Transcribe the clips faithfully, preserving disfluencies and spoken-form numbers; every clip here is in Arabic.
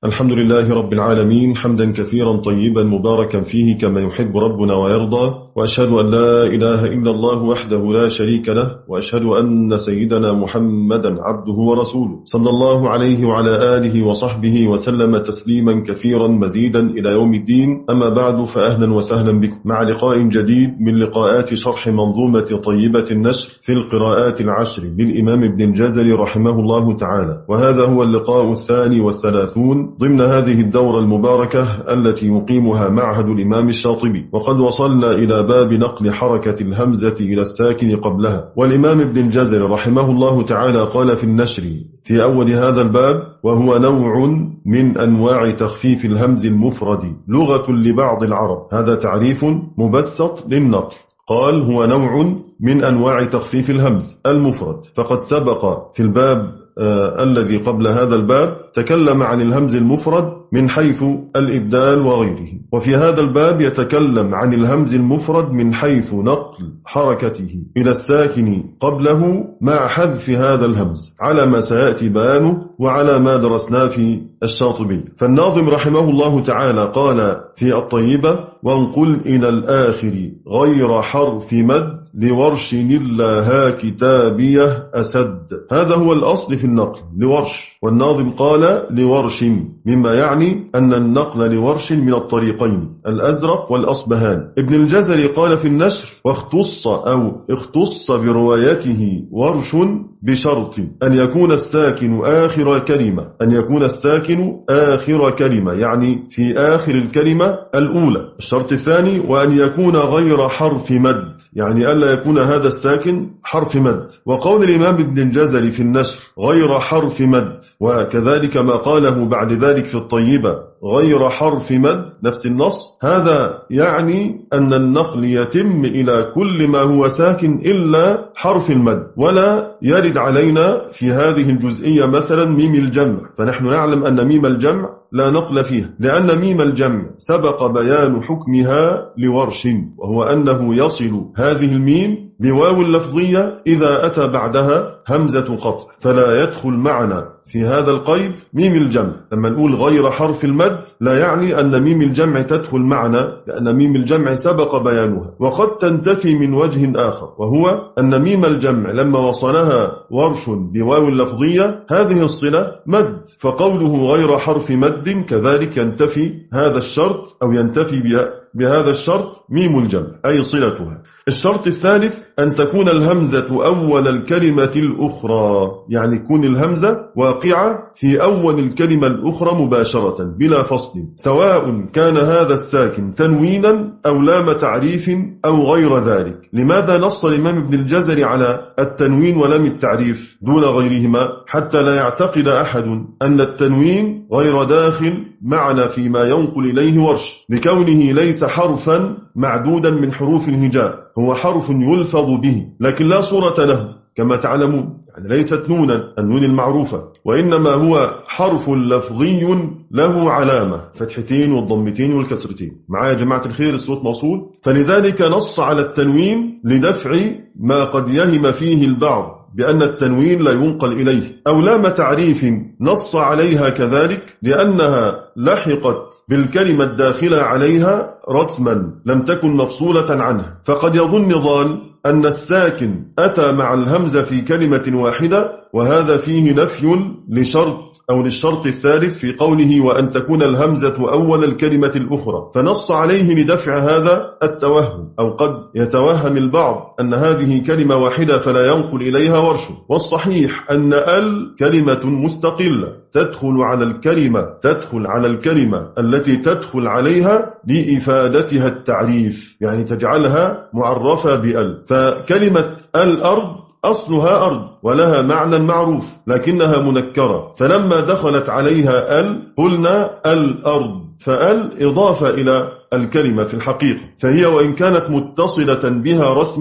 الحمد لله رب العالمين، حمدا كثيرا طيبا مباركا فيه كما يحب ربنا ويرضى، وأشهد أن لا إله إلا الله وحده لا شريك له، وأشهد أن سيدنا محمدا عبده ورسوله صلى الله عليه وعلى آله وصحبه وسلم تسليما كثيرا مزيدا إلى يوم الدين. أما بعد، فأهلا وسهلا بكم مع لقاء جديد من لقاءات شرح منظومة طيبة النشر في القراءات العشر بالإمام ابن الجزري رحمه الله تعالى، وهذا هو اللقاء الثاني والثلاثون ضمن هذه الدورة المباركة التي يقيمها معهد الإمام الشاطبي. وقد وصلنا إلى باب نقل حركة الهمزة إلى الساكن قبلها، والإمام ابن الجزري رحمه الله تعالى قال في النشر في أول هذا الباب: وهو نوع من أنواع تخفيف الهمز المفرد لغة لبعض العرب. هذا تعريف مبسط للنقل. قال: هو نوع من أنواع تخفيف الهمز المفرد. فقد سبق في الباب آه الذي قبل هذا الباب تكلم عن الهمز المفرد من حيث الإبدال وغيره، وفي هذا الباب يتكلم عن الهمز المفرد من حيث نقل حركته إلى الساكن قبله مع حذف هذا الهمز، على ما سيأتي بيانه وعلى ما درسناه في الشاطبي. فالناظم رحمه الله تعالى قال في الطيبة: وانقل إلى الآخر غير حرف مد لورش الله كتابيه أسد. هذا هو الأصل في النقل لورش، والناظم قال لورش، مما يعني أن النقل لورش من الطريقين الأزرق والأصبهان. ابن الجزري قال في النشر: واختص أو اختص بروايته ورش بشرط أن يكون الساكن آخر كلمة، أن يكون الساكن آخر كلمة يعني في آخر الكلمة الأولى. الشرط الثاني: وأن يكون غير حرف مد، يعني ألا يكون هذا الساكن حرف مد. وقول الإمام ابن الجزري في النشر غير حرف مد، وكذلك ما قاله بعد ذلك في الطيبة غير حرف مد، نفس النص، هذا يعني أن النقل يتم إلى كل ما هو ساكن إلا حرف المد. ولا يرد علينا في هذه الجزئية مثلا ميم الجمع، فنحن نعلم أن ميم الجمع لا نقل فيها، لأن ميم الجمع سبق بيان حكمها لورش، وهو أنه يصل هذه الميم بواو اللفظية إذا أتى بعدها همزة قطع، فلا يدخل معنا في هذا القيد ميم الجمع. لما نقول غير حرف المد لا يعني أن ميم الجمع تدخل معنا، لأن ميم الجمع سبق بيانها. وقد تنتفي من وجه آخر، وهو أن ميم الجمع لما وصلها ورش بواو اللفظية هذه الصلة مد، فقوله غير حرف مد كذلك ينتفي هذا الشرط، أو ينتفي بهذا الشرط ميم الجمع أي صلتها. الشرط الثالث: أن تكون الهمزة أول الكلمة الأخرى، يعني تكون الهمزة واقعة في أول الكلمة الأخرى مباشرة بلا فصل، سواء كان هذا الساكن تنوينا أو لام تعريف أو غير ذلك. لماذا نص الإمام ابن الجزري على التنوين ولام التعريف دون غيرهما؟ حتى لا يعتقد أحد أن التنوين غير داخل معنا فيما ينقل إليه ورش، لكونه ليس حرفا معدودا من حروف الهجاء، هو حرف يلفظ به لكن لا صورة له كما تعلمون، يعني ليست نونا النون المعروفة، وإنما هو حرف لفظي له علامة، فتحتين والضمتين والكسرتين. معايا يا جماعة الخير الصوت موصول؟ فلذلك نص على التنوين لدفع ما قد يهم فيه البعض بأن التنوين لا ينقل إليه. أو لام تعريف نص عليها كذلك لأنها لحقت بالكلمة الداخلة عليها رسما لم تكن مفصولة عنها، فقد يظن ضال أن الساكن أتى مع الهمزة في كلمة واحدة، وهذا فيه نفي لشرط أو للشرط الثالث في قوله وأن تكون الهمزة أول الكلمة الأخرى، فنص عليه لدفع هذا التوهم. أو قد يتوهم البعض أن هذه كلمة واحدة فلا ينقل إليها ورش، والصحيح أن ال كلمة مستقلة تدخل على الكلمة تدخل على الكلمة التي تدخل عليها لإفادتها التعريف، يعني تجعلها معرفة بأل. فكلمة الأرض أصلها أرض ولها معنى معروف لكنها منكرة، فلما دخلت عليها ال قلنا الأرض، فال إضافة إلى الكلمة في الحقيقة، فهي وإن كانت متصلة بها رسما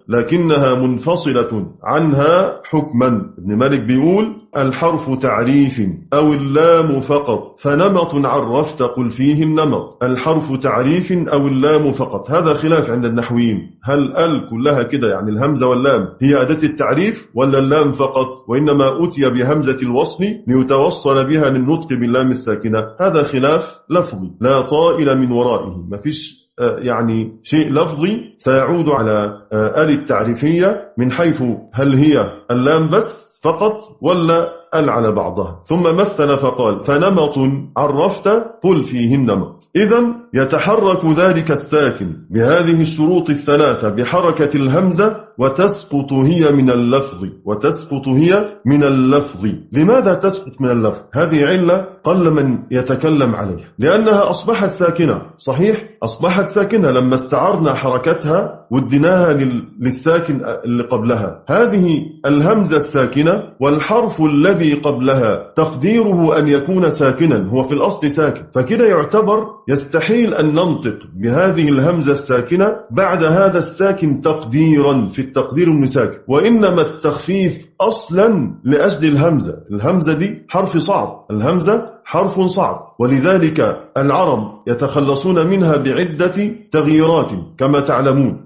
لكنها منفصلة عنها حكما. ابن مالك بيقول الحرف تعريف أو اللام فقط، فنمط عرفت قل فيه النمط. الحرف تعريف أو اللام فقط، هذا خلاف عند النحويين، هل ال كلها كده يعني الهمزة واللام هي أداة التعريف ولا اللام فقط، وإنما أتي بهمزة الوصل ليتوصل بها للنطق باللام الساكنة. هذا خلاف لفظي لا طائل من ورائه، ما فيش يعني شيء لفظي سيعود على آل التعريفية من حيث هل هي اللام بس فقط ولا ال على بعضها. ثم مثل فقال فنمط عرفت قل فيه النمط. إذن يتحرك ذلك الساكن بهذه الشروط الثلاثة بحركة الهمزة وتسقط هي من اللفظ، وتسقط هي من اللفظ. لماذا تسقط من اللفظ؟ هذه علة قل من يتكلم عليها، لأنها أصبحت ساكنة. صحيح أصبحت ساكنة لما استعرنا حركتها واديناها للساكن اللي قبلها. هذه الهمزة الساكنة والحرف الذي قبلها تقديره أن يكون ساكنا، هو في الأصل ساكن، فكده يعتبر يستحيل أن ننطق بهذه الهمزة الساكنة بعد هذا الساكن تقديرا، في التقدير المساكن، وإنما التخفيف أصلا لأجل الهمزة. الهمزة دي حرف صعب، الهمزة حرف صعب، ولذلك العرب يتخلصون منها بعدة تغييرات كما تعلمون،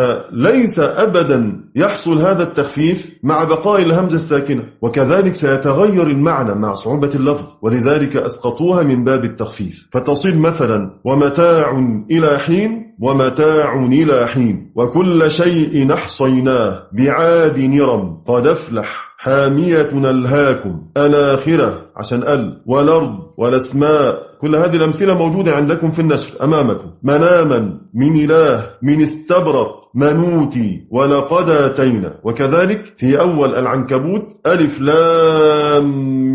فليس أبدا يحصل هذا التخفيف مع بقاء الهمزة الساكنة، وكذلك سيتغير المعنى مع صعوبة اللفظ، ولذلك أسقطوها من باب التخفيف، فتصير مثلا ومتاع إلى حين ومتاع إلى حين، وكل شيء أحصيناه بعاد نرم، قد أفلح حامية نلهاكم الآخرة عشان ال والأرض والأسماء. كل هذه الأمثلة موجودة عندكم في النشر أمامكم. مناما من إله من استبرق منوتي ولقد آتينا. وكذلك في أول العنكبوت ألف لام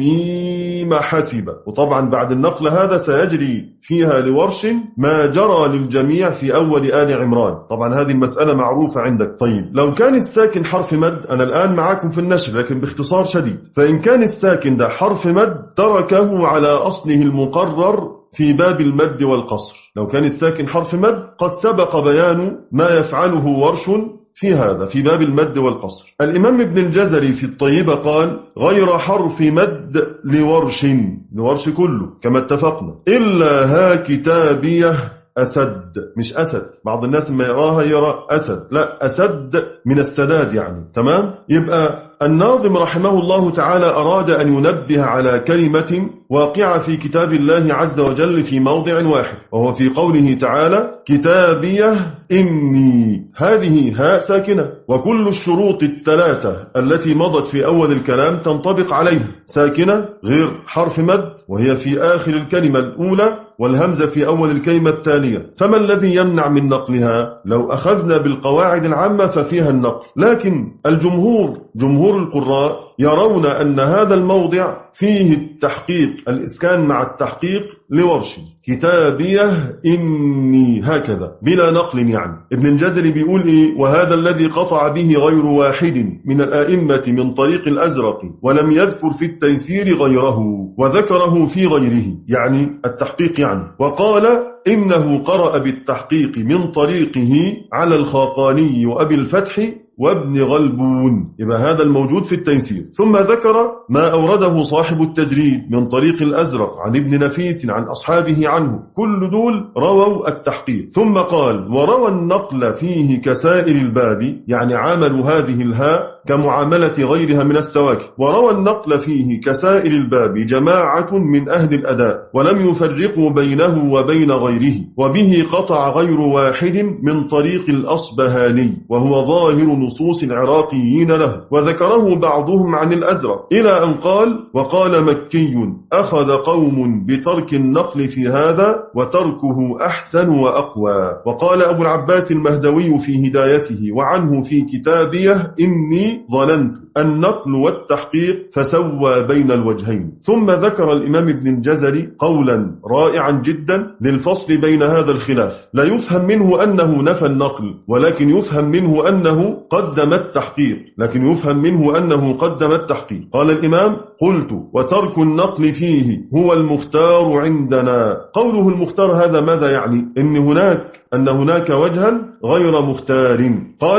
ميم حسب، وطبعا بعد النقل هذا سيجري فيها لورش ما جرى للجميع في أول آل عمران. طبعا هذه المسألة معروفة عندك. طيب لو كان الساكن حرف مد، أنا الآن معاكم في النشر لكن باختصار شديد، فإن كان الساكن ده حرف مد تركه على أصله المقرر في باب المد والقصر. لو كان الساكن حرف مد قد سبق بيان ما يفعله ورش في هذا في باب المد والقصر. الإمام ابن الجزري في الطيبة قال غير حرف مد لورش، لورش كله كما اتفقنا، إلا ها كتابية أسد، مش أسد، بعض الناس ما يراها يرى أسد، لا أسد من السداد يعني. تمام. يبقى الناظم رحمه الله تعالى أراد أن ينبه على كلمة واقعة في كتاب الله عز وجل في موضع واحد، وهو في قوله تعالى كتابية إني، هذه هاء ساكنة، وكل الشروط الثلاثة التي مضت في أول الكلام تنطبق عليها، ساكنة غير حرف مد وهي في آخر الكلمة الأولى والهمزة في أول الكلمة الثانية. فما الذي يمنع من نقلها؟ لو أخذنا بالقواعد العامة ففيها النقل، لكن الجمهور جمهور القراء يرون أن هذا الموضع فيه التحقيق، الإسكان مع التحقيق لورش، كتابية إني، هكذا بلا نقل يعني. ابن الجزري بيقول إيه؟ وهذا الذي قطع به غير واحد من الآئمة من طريق الأزرق، ولم يذكر في التيسير غيره وذكره في غيره، يعني التحقيق يعني. وقال إنه قرأ بالتحقيق من طريقه على الخاقاني وأبي الفتح وابن غلبون، يبقى هذا الموجود في التيسير. ثم ذكر ما أورده صاحب التجريد من طريق الأزرق عن ابن نفيس عن أصحابه عنه، كل دول رووا التحقيق. ثم قال وروى النقل فيه كسائر الباب، يعني عاملوا هذه الهاء كمعاملة غيرها من السواكن، وروى النقل فيه كسائر الباب جماعة من أهل الأداء ولم يفرقوا بينه وبين غيره، وبه قطع غير واحد من طريق الأصبهاني، وهو ظاهر نصوص العراقيين له، وذكره بعضهم عن الأزرق إلى أن قال وقال مكي أخذ قوم بترك النقل في هذا وتركه أحسن وأقوى. وقال أبو العباس المهدوي في هدايته وعنه في كتابيه إني ظننت النقل والتحقيق فسوى بين الوجهين. ثم ذكر الإمام ابن الجزري قولا رائعا جدا للفصل بين هذا الخلاف، لا يفهم منه أنه نفى النقل، ولكن يفهم منه أنه قدم التحقيق، لكن يفهم منه أنه قدم التحقيق. قال الإمام قلت وترك النقل فيه هو المختار عندنا. قوله المختار هذا ماذا يعني؟ إن هناك أن هناك وجها غير مختار. قال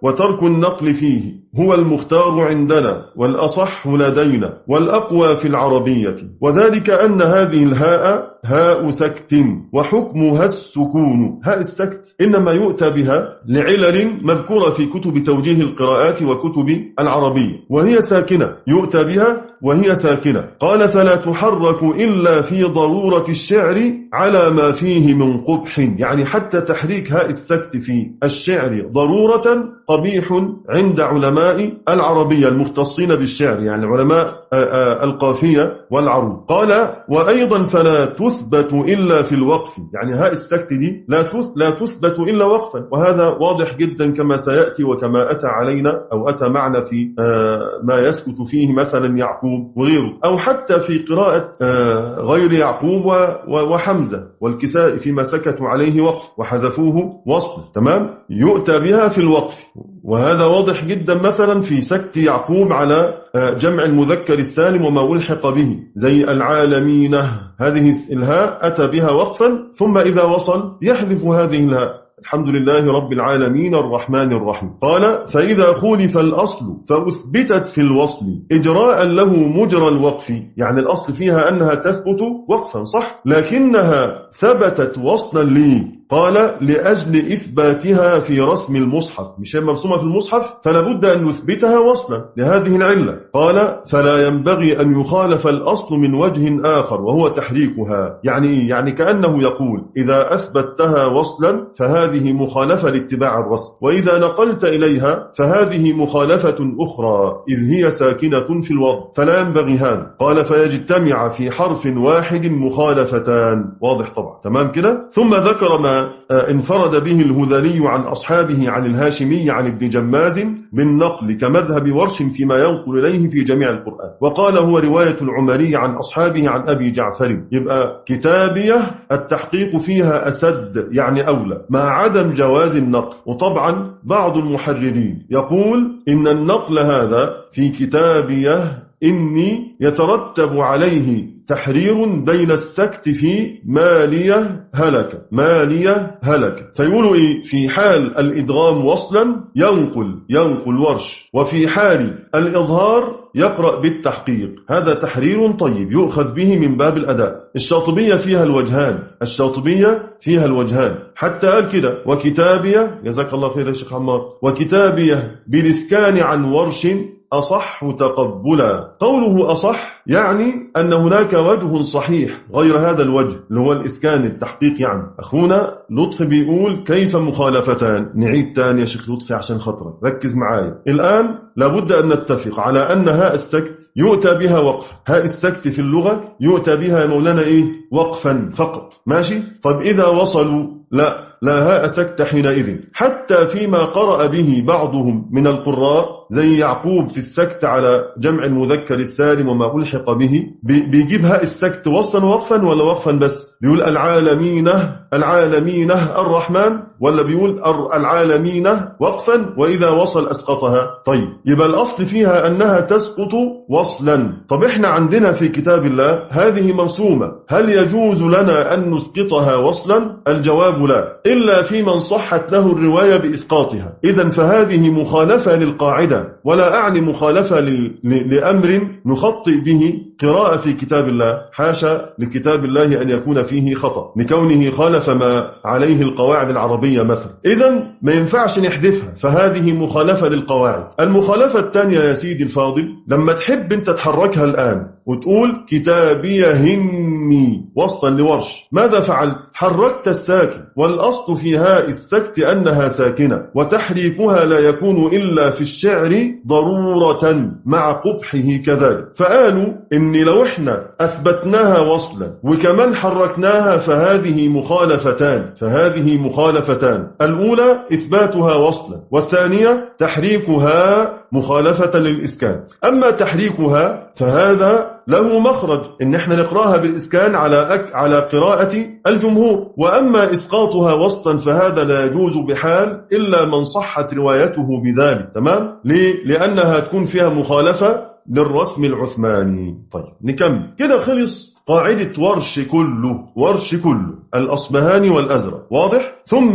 وترك النقل فيه هو المختار عندنا والأصح لدينا والأقوى في العربية، وذلك أن هذه الهاء هاء سكت وحكمها السكون. هاء السكت إنما يؤتى بها لعلل مذكورة في كتب توجيه القراءات وكتب العربية، وهي ساكنة، يؤتى بها وهي ساكنة. قال فلا تحرك إلا في ضرورة الشعر على ما فيه من قبح، يعني حتى تحريك هاء السكت في الشعر ضرورة قبيح عند علماء العربية المختصين بالشعر، يعني علماء القافية والعروض. قال وأيضا فلا تثبت إلا في الوقف، يعني هاء السكت دي لا تثبت إلا وقفا، وهذا واضح جدا كما سيأتي وكما أتى علينا أو أتى معنا في ما يسكت فيه مثلا يعقوب وغيره، أو حتى في قراءة غير يعقوب وحمزة والكسائي فيما سكتوا عليه وقف وحذفوه وصل، تمام، يؤتى بها في الوقف. وهذا واضح جدا مثلا في سكت يعقوب على جمع المذكر السالم وما ألحق به، زي العالمين، هذه الهاء أتى بها وقفا، ثم إذا وصل يحذف هذه الهاء، الحمد لله رب العالمين الرحمن الرحيم. قال فإذا خولف الأصل فأثبتت في الوصل إجراء له مجرى الوقف، يعني الأصل فيها أنها تثبت وقفا صح، لكنها ثبتت وصلا لي، قال لأجل إثباتها في رسم المصحف، مش مرسومة في المصحف فلا بد أن نثبتها وصلا لهذه العلة. قال فلا ينبغي أن يخالف الأصل من وجه آخر وهو تحريكها، يعني يعني كأنه يقول إذا أثبتها وصلا فهذه مخالفة لاتباع الرسم، وإذا نقلت إليها فهذه مخالفة أخرى إذ هي ساكنة في الوضع، فلا ينبغي هذا. قال فيجتمع في حرف واحد مخالفتان، واضح طبعا، تمام كده. ثم ذكر ما انفرد به الهذلي عن أصحابه عن الهاشمي عن ابن جماز بالنقل كمذهب ورش فيما ينقل إليه في جميع القرآن، وقال هو رواية العمري عن أصحابه عن أبي جعفر. يبقى كتابية التحقيق فيها أسد، يعني أولى، مع عدم جواز النقل. وطبعا بعض المحررين يقول إن النقل هذا في كتابية إني يترتب عليه تحرير بين السكت في مالية هلك، مالية هلك، فيقولوا إيه في حال الإدغام وصلا ينقل ينقل ورش، وفي حال الإظهار يقرأ بالتحقيق. هذا تحرير طيب يؤخذ به من باب الأداء. الشاطبية فيها الوجهان، الشاطبية فيها الوجهان، حتى قال كده وكتابية، جزاك الله خير يا شيخ عمار، وكتابية بالإسكان عن ورش أصح تقبلا. قوله أصح يعني أن هناك وجه صحيح غير هذا الوجه اللي هو الإسكان التحقيق. يعني أخونا لطف بيقول كيف مخالفتان، نعيد تاني يا شيخ لطفي عشان خطرك ركز معايا الآن. لابد أن نتفق على أن هاء السكت يؤتى بها وقفا، هاء السكت في اللغة يؤتى بها يا مولانا إيه وقفا فقط، ماشي. طب إذا وصلوا لا لا هاء سكت حينئذ، حتى فيما قرأ به بعضهم من القراء زي يعقوب في السكت على جمع المذكر السالم وما ألحق به، بيجيب هاء السكت وصلا وقفا ولا وقفا بس؟ بيقول العالمين العالمين الرحمن، ولا بيقول العالمين وقفا وإذا وصل أسقطها؟ طيب يبقى الأصل فيها أنها تسقط وصلا. طب إحنا عندنا في كتاب الله هذه مرسومة، هل يجوز لنا أن نسقطها وصلا؟ الجواب لا، إلا في من صحت له الرواية بإسقاطها. إذن فهذه مخالفة للقاعدة، ولا أعني مخالفة لأمر نخطئ به قراءة في كتاب الله، حاشا لكتاب الله أن يكون فيه خطأ لكونه خالف ما عليه القواعد العربية مثلا. إذن ما ينفعش نحذفها، فهذه مخالفة للقواعد. المخالفة الثانية يا سيدي الفاضل لما تحب أنت تحركها الآن وتقول كتابيهني وصلا لورش، ماذا فعلت؟ حركت الساكن، والأصل في هاء السكت أنها ساكنة، وتحريكها لا يكون إلا في الشعر ضرورة مع قبحه كذلك. فقالوا إن لو احنا أثبتناها وصلا وكمان حركناها فهذه مخالفتان، فهذه مخالفتان، الأولى إثباتها وصلا، والثانية تحريكها مخالفة للإسكان. أما تحريكها فهذا له مخرج إن احنا نقراها بالإسكان على أك على قراءة الجمهور، وأما إسقاطها وسطا فهذا لا يجوز بحال إلا من صحت روايته بذلك. تمام؟ ليه؟ لأنها تكون فيها مخالفة للرسم العثماني. طيب نكمل كده. خلص قاعدة ورش كله، ورش كله الأصبهاني والأزرق، واضح؟ ثم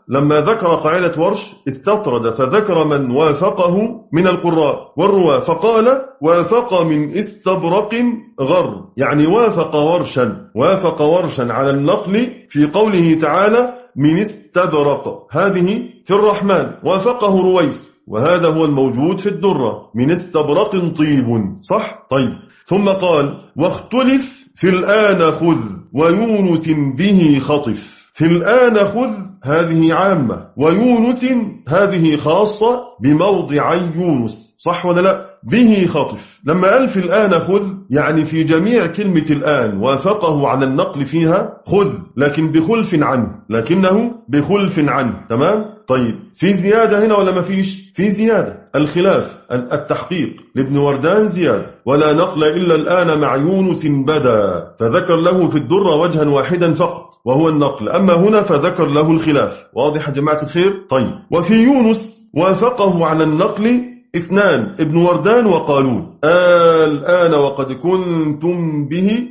لما ذكر قاعدة ورش استطرد فذكر من وافقه من القراء والرواة فقال وافق من استبرق غر، يعني وافق ورشا وافق ورشا على النقل في قوله تعالى من استبرق، هذه في الرحمن وافقه رويس، وهذا هو الموجود في الدرة من استبرق طيب، صح؟ طيب. ثم قال واختلف في الآن خذ ويونس به خطف. في الآن خذ هذه عامة، ويونس هذه خاصة بموضعي يونس، صح ولا لا؟ به خطف. لما قال في الآن خذ يعني في جميع كلمة الآن وافقه على النقل فيها خذ، لكن بخلف عنه، لكنه بخلف عنه، تمام؟ طيب في زيادة هنا ولا ما فيش؟ في زيادة، الخلاف التحقيق لابن وردان زيادة، ولا نقل إلا الآن مع يونس بدا، فذكر له في الدرة وجها واحدا فقط وهو النقل، أما هنا فذكر له الخلاف. واضح يا جماعة الخير؟ طيب. وفي يونس وافقه على النقل اثنان ابن وردان وقالون، الآن وقد كنتم به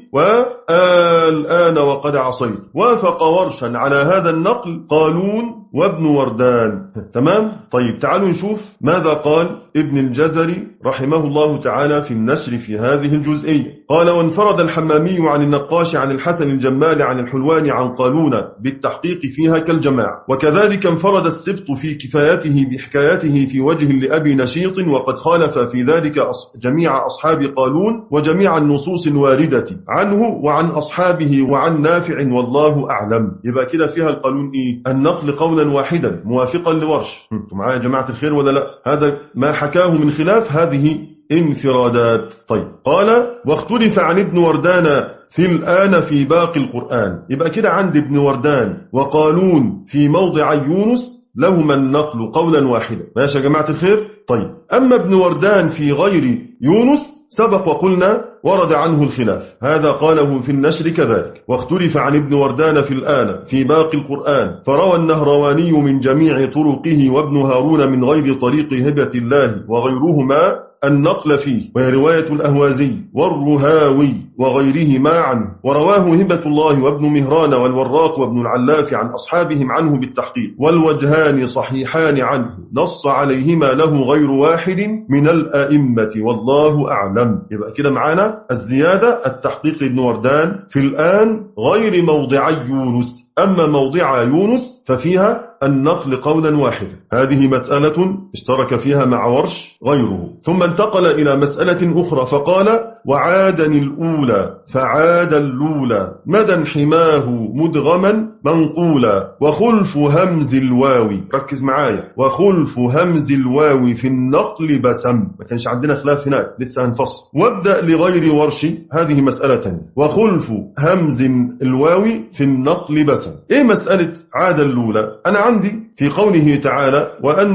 والآن وقد عصيت، وافق ورشا على هذا النقل قالون وابن وردان، تمام؟ طيب تعالوا نشوف ماذا قال ابن الجزري رحمه الله تعالى في النشر في هذه الجزئية. قال وانفرد الحمامي عن النقاش عن الحسن الجمال عن الحلواني عن قالون بالتحقيق فيها كالجماعة، وكذلك انفرد السبط في كفايته بحكايته في وجه لأبي نشيط، وقد خالف في ذلك جميع أصحاب قالون وجميع النصوص الواردة عنه وعن أصحابه وعن نافع والله أعلم. يبقى كده فيها القالون إيه؟ النقل قولا واحدا موافقا لورش. انتم معايا يا جماعة الخير ولا لا؟ هذا ما حكاه من خلاف هذه انفرادات. طيب. قال واختلف عن ابن وردان في الآن في باقي القرآن. يبقى كده عند ابن وردان وقالون في موضع يونس لهما النقل قولا واحدا. ماشي يا جماعة الخير؟ طيب. أما ابن وردان في غير يونس سبق وقلنا ورد عنه الخلاف، هذا قاله في النشر كذلك. واختلف عن ابن وردان في الآن في باقي القرآن، فروى النهرواني من جميع طرقه وابن هارون من غير طريق هبة الله وغيرهما النقل فيه، وهي رواية الأهوازي والرهاوي وغيرهما عنه، ورواه هبة الله وابن مهران والوراق وابن العلاف عن أصحابهم عنه بالتحقيق، والوجهان صحيحان عنه نص عليهما له غير واحد من الأئمة والله أعلم. يبقى كده معانا الزيادة التحقيق ابن وردان في الآن غير موضع يونس، أما موضع يونس ففيها النقل قولا واحدا. هذه مسألة اشترك فيها مع ورش غيره. ثم انتقل إلى مسألة أخرى فقال وعادني الأولى فعاد اللولى مدى حماه مدغما منقولا وخلف همز الواوي. ركز معايا، وخلف همز الواوي في النقل بسم. ما كانش عندنا خلاف هناك، لسه هنفصل. وابدأ لغير ورش، هذه مسألة تانية. وخلف همز الواوي في النقل بسم. ايه مسألة عاد اللولى؟ أنا عندي في قوله تعالى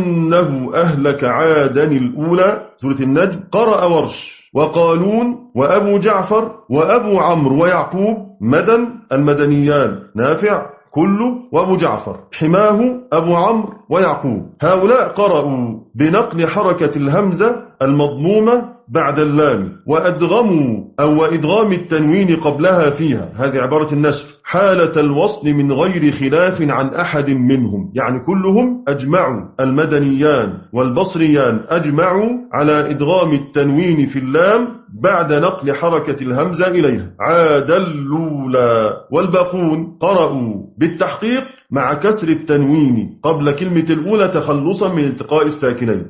وأنه أهلك عادا الأولى سورة النجم قرأ ورش وقالون وأبو جعفر وأبو عمرو ويعقوب مدن المدنيان نافع كله وأبو جعفر، حماه أبو عمرو ويعقوب. هؤلاء قرأوا بنقل حركة الهمزة المضمومة بعد اللام وأدغموا أو إدغام التنوين قبلها فيها، هذه عبارة النشر، حالة الوصل من غير خلاف عن أحد منهم، يعني كلهم أجمعوا، المدنيان والبصريان أجمعوا على إدغام التنوين في اللام بعد نقل حركة الهمزة إليها، عاد اللولى. والباقون قرأوا بالتحقيق مع كسر التنوين قبل كلمة الأولى تخلصا من التقاء الساكنين،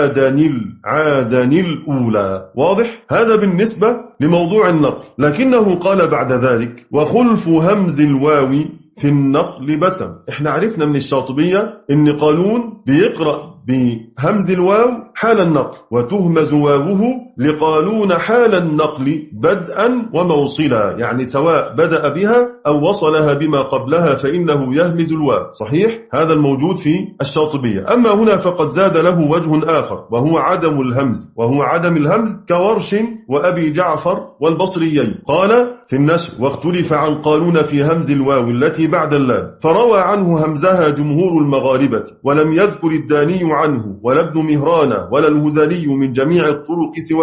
عادني عادني الأولى. واضح؟ هذا بالنسبة لموضوع النقل. لكنه قال بعد ذلك وخلف همز الواوي في النقل بسم. احنا عرفنا من الشاطبية ان قالون بيقرأ بهمز الواو حال النقل وتهمز واوه لقالون حال النقل بدءا وموصلا، يعني سواء بدأ بها أو وصلها بما قبلها فإنه يهمز الواو. صحيح؟ هذا الموجود في الشاطبية. أما هنا فقد زاد له وجه آخر وهو عدم الهمز، وهو عدم الهمز كورش وأبي جعفر والبصريين. قال في النشر واختلف عن قالون في همز الواو التي بعد اللام، فروى عنه همزها جمهور المغاربة ولم يذكر الداني عنه ولا ابن مهران ولا الهذلي من جميع الطرق سواه.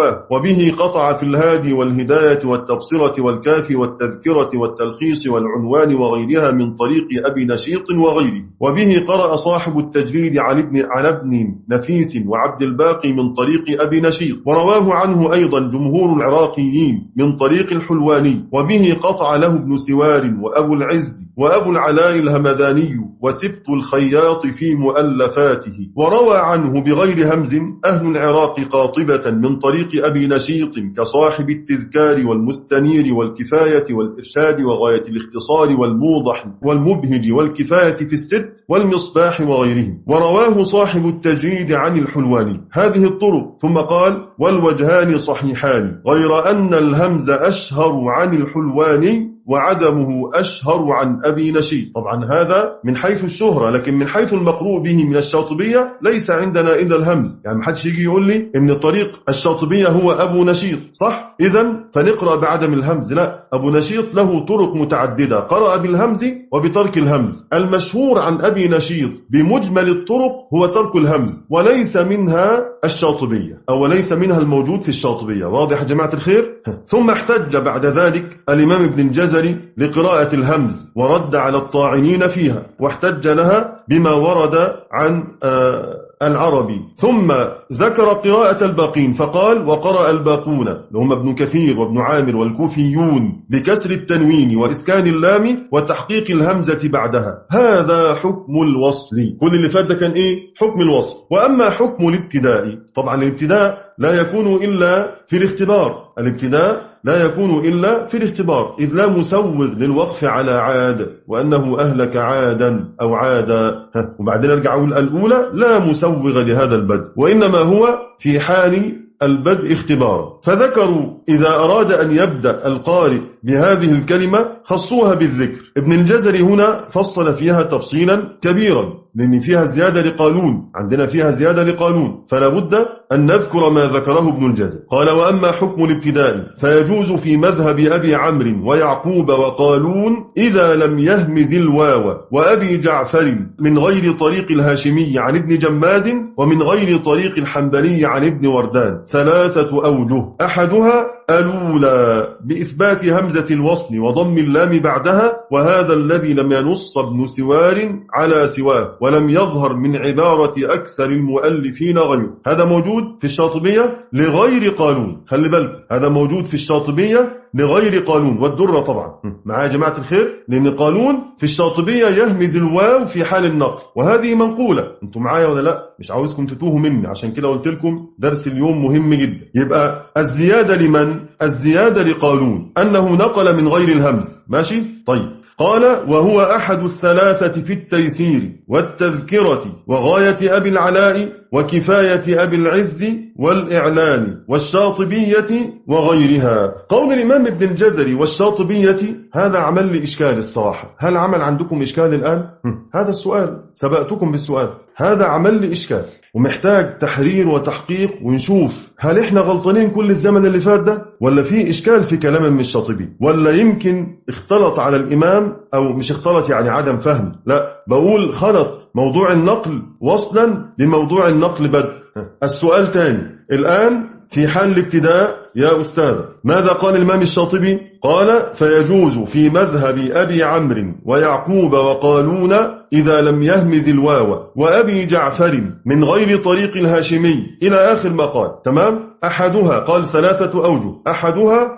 سواه. وبه قطع في الهادي والهداية والتبصرة والكافي والتذكرة والتلخيص والعنوان وغيرها من طريق أبي نشيط وغيره. وبه قرأ صاحب التجريد على ابن, على ابن نفيس وعبد الباقي من طريق أبي نشيط، ورواه عنه أيضا جمهور العراقيين من طريق الحلواني. وبه قطع له ابن سوار وأبو العز وأبو العلاء الهمذاني وسبط الخياط في مؤلفاته. وروى عنه بغير همز أهل العراق قاطبة من طريق أبي نشيط كصاحب التذكار والمستنير والكفاية والإرشاد وغاية الاختصار والموضح والمبهج والكفاية في الست والمصباح وغيرهم. ورواه صاحب التجريد عن الحلواني هذه الطرق. ثم قال: والوجهان صحيحان غير أن الهمز أشهر عن الحلواني وعدمه أشهر عن أبي نشيط. طبعا هذا من حيث الشهرة، لكن من حيث المقروء به من الشاطبية ليس عندنا إلا الهمز. يعني محدش يجي يقول لي إن طريق الشاطبية هو أبو نشيط، صح؟ إذن فنقرأ بعدم الهمز. لا، أبو نشيط له طرق متعددة، قرأ بالهمز وبترك الهمز. المشهور عن أبي نشيط بمجمل الطرق هو ترك الهمز، وليس منها الشاطبية أو ليس منها الموجود في الشاطبية. واضح يا جماعة الخير؟ ثم احتج بعد ذلك الإمام ابن الجزري لقراءة الهمز ورد على الطاعنين فيها، واحتج لها بما ورد عن آه العربي. ثم ذكر قراءة الباقين فقال: وقرأ الباقون لهم ابن كثير وابن عامر والكوفيون بكسر التنوين وإسكان اللام وتحقيق الهمزة بعدها. هذا حكم الوصل. كل اللي فات ده كان إيه؟ حكم الوصل. وأما حكم الابتداء، طبعا الابتداء لا يكون إلا في الاختبار. الابتداء لا يكون إلا في الاختبار، إذ لا مسوغ للوقف على عاد، وأنه أهلك عادا أو عادا. وبعدين أرجع أقول الأولى لا مسوغ لهذا البدء، وإنما هو في حال البدء اختبارا. فذكروا إذا أراد أن يبدأ القارئ بهذه الكلمة خصوها بالذكر. ابن الجزري هنا فصل فيها تفصيلا كبيرا، لأن فيها زيادة لقالون، عندنا فيها زيادة لقالون، فلا بد أن نذكر ما ذكره ابن الجزري. قال: وأما حكم الابتداء فيجوز في مذهب أبي عمرو ويعقوب وقالون إذا لم يهمز الواو، وأبي جعفر من غير طريق الهاشمي عن ابن جماز، ومن غير طريق الحنبلي عن ابن وردان. ثلاثة أوجه: أحدها الأولى بإثبات همزة الوصل وضم اللام بعدها، وهذا الذي لم ينص ابن سوار على سواه ولم يظهر من عبارة أكثر المؤلفين غيره. هذا موجود في الشاطبية لغير قالون، خلي بالك، هذا موجود في الشاطبية لغير قالون. والدرة طبعا معايا يا جماعة الخير، لأن قالون في الشاطبية يهمز الواو في حال النقل، وهذه منقولة. انتم معايا ولا لا؟ مش عاوزكم تتوهوا مني، عشان كده قلت لكم درس اليوم مهم جدا. يبقى الزيادة لمن؟ الزيادة لقالون، أنه نقل من غير الهمز. ماشي؟ طيب. قال: وهو أحد الثلاثة في التيسير والتذكرة وغاية أبي العلاء وكفاية أبي العز والإعلان والشاطبية وغيرها. قول الإمام ابن الجزري والشاطبية هذا عمل لي إشكال الصراحة. هل عمل عندكم إشكال الآن؟ هذا السؤال، سبقتكم بالسؤال. هذا عمل لي إشكال ومحتاج تحرير وتحقيق، ونشوف هل إحنا غلطانين كل الزمن اللي فات ده، ولا في إشكال في كلام من الشاطبي، ولا يمكن اختلط على الإمام، أو مش اختلط يعني عدم فهم، لا بقول خلط موضوع النقل وصلا بموضوع النقل بدء. السؤال تاني الآن في حال الابتداء يا أستاذ، ماذا قال الإمام الشاطبي؟ قال: فيجوز في مذهب أبي عمرو ويعقوب وقالون إذا لم يهمز الواو، وأبي جعفر من غير طريق الهاشمي، إلى آخر ما قال. تمام؟ أحدها، قال ثلاثة أوجه: أحدها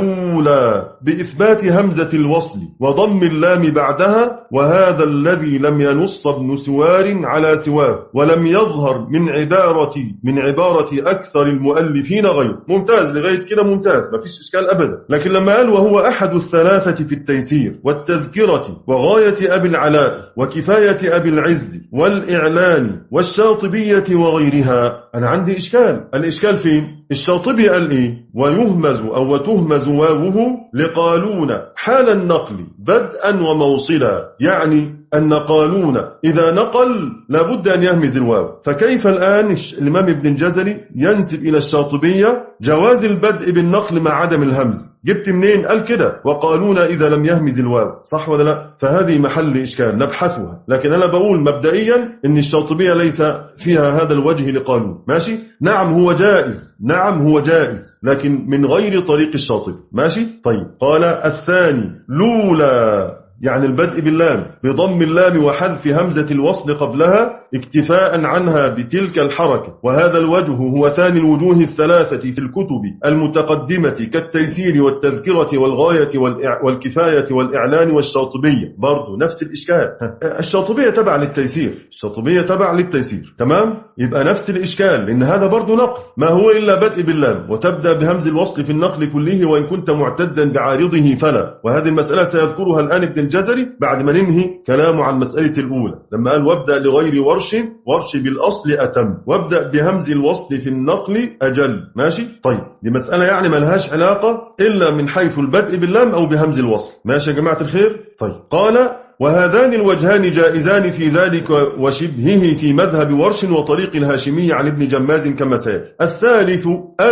الأولى بإثبات همزة الوصل وضم اللام بعدها، وهذا الذي لم ينص ابن سوار على سواه ولم يظهر من عبارة من عبارة أكثر المؤلفين غيره. ممتاز لغاية كده، ممتاز، ما فيش إشكال أبدا. لكن لما قال: وهو أحد الثلاثة في التيسير والتذكرة وغاية أبي العلاء وكفاية أبي العز والإعلان والشاطبية وغيرها، أنا عندي إشكال. الإشكال فين؟ الشاطبي قال إيه؟ ويهمز أو وتهمز واوه لقالون حال النقل بدءا وموصلا، يعني أن قالون إذا نقل لابد أن يهمز الواو، فكيف الآن الإمام ابن الجزري ينسب إلى الشاطبية جواز البدء بالنقل مع عدم الهمز؟ جبت منين؟ قال كده وقالون إذا لم يهمز الواو، صح ولا لا؟ فهذه محل إشكال نبحثها، لكن أنا بقول مبدئيا إن الشاطبية ليس فيها هذا الوجه لقالون، ماشي؟ نعم هو جائز، نعم هو جائز، لكن من غير طريق الشاطبي، ماشي؟ طيب قال الثاني لولا، يعني البدء باللام بضم اللام وحذف همزة الوصل قبلها اكتفاء عنها بتلك الحركة، وهذا الوجه هو ثاني الوجوه الثلاثة في الكتب المتقدمة كالتيسير والتذكرة والغاية والكفاية والإعلان والشاطبية. برضو نفس الإشكال، الشاطبية تبع للتيسير، الشاطبية تبع للتيسير، تمام؟ يبقى نفس الإشكال، لأن هذا برضو نقل، ما هو إلا بدء باللام وتبدأ بهمز الوصل في النقل كله وإن كنت معتدا بعارضه فلا. وهذه المسألة سيذكرها الآن ابن الجزري بعد ما ننهي كلامه عن مسألة الأولى، لما قال وابدأ لغير ورش، ورش بالأصل أتم، وابدأ بهمز الوصل في النقل أجل، ماشي؟ طيب دي مسألة يعني ما لهاش علاقة إلا من حيث البدء باللام أو بهمز الوصل، ماشي يا جماعة الخير؟ طيب قال وهذان الوجهان جائزان في ذلك وشبهه في مذهب ورش وطريق الهاشمي عن ابن جماز كما سيأتي. الثالث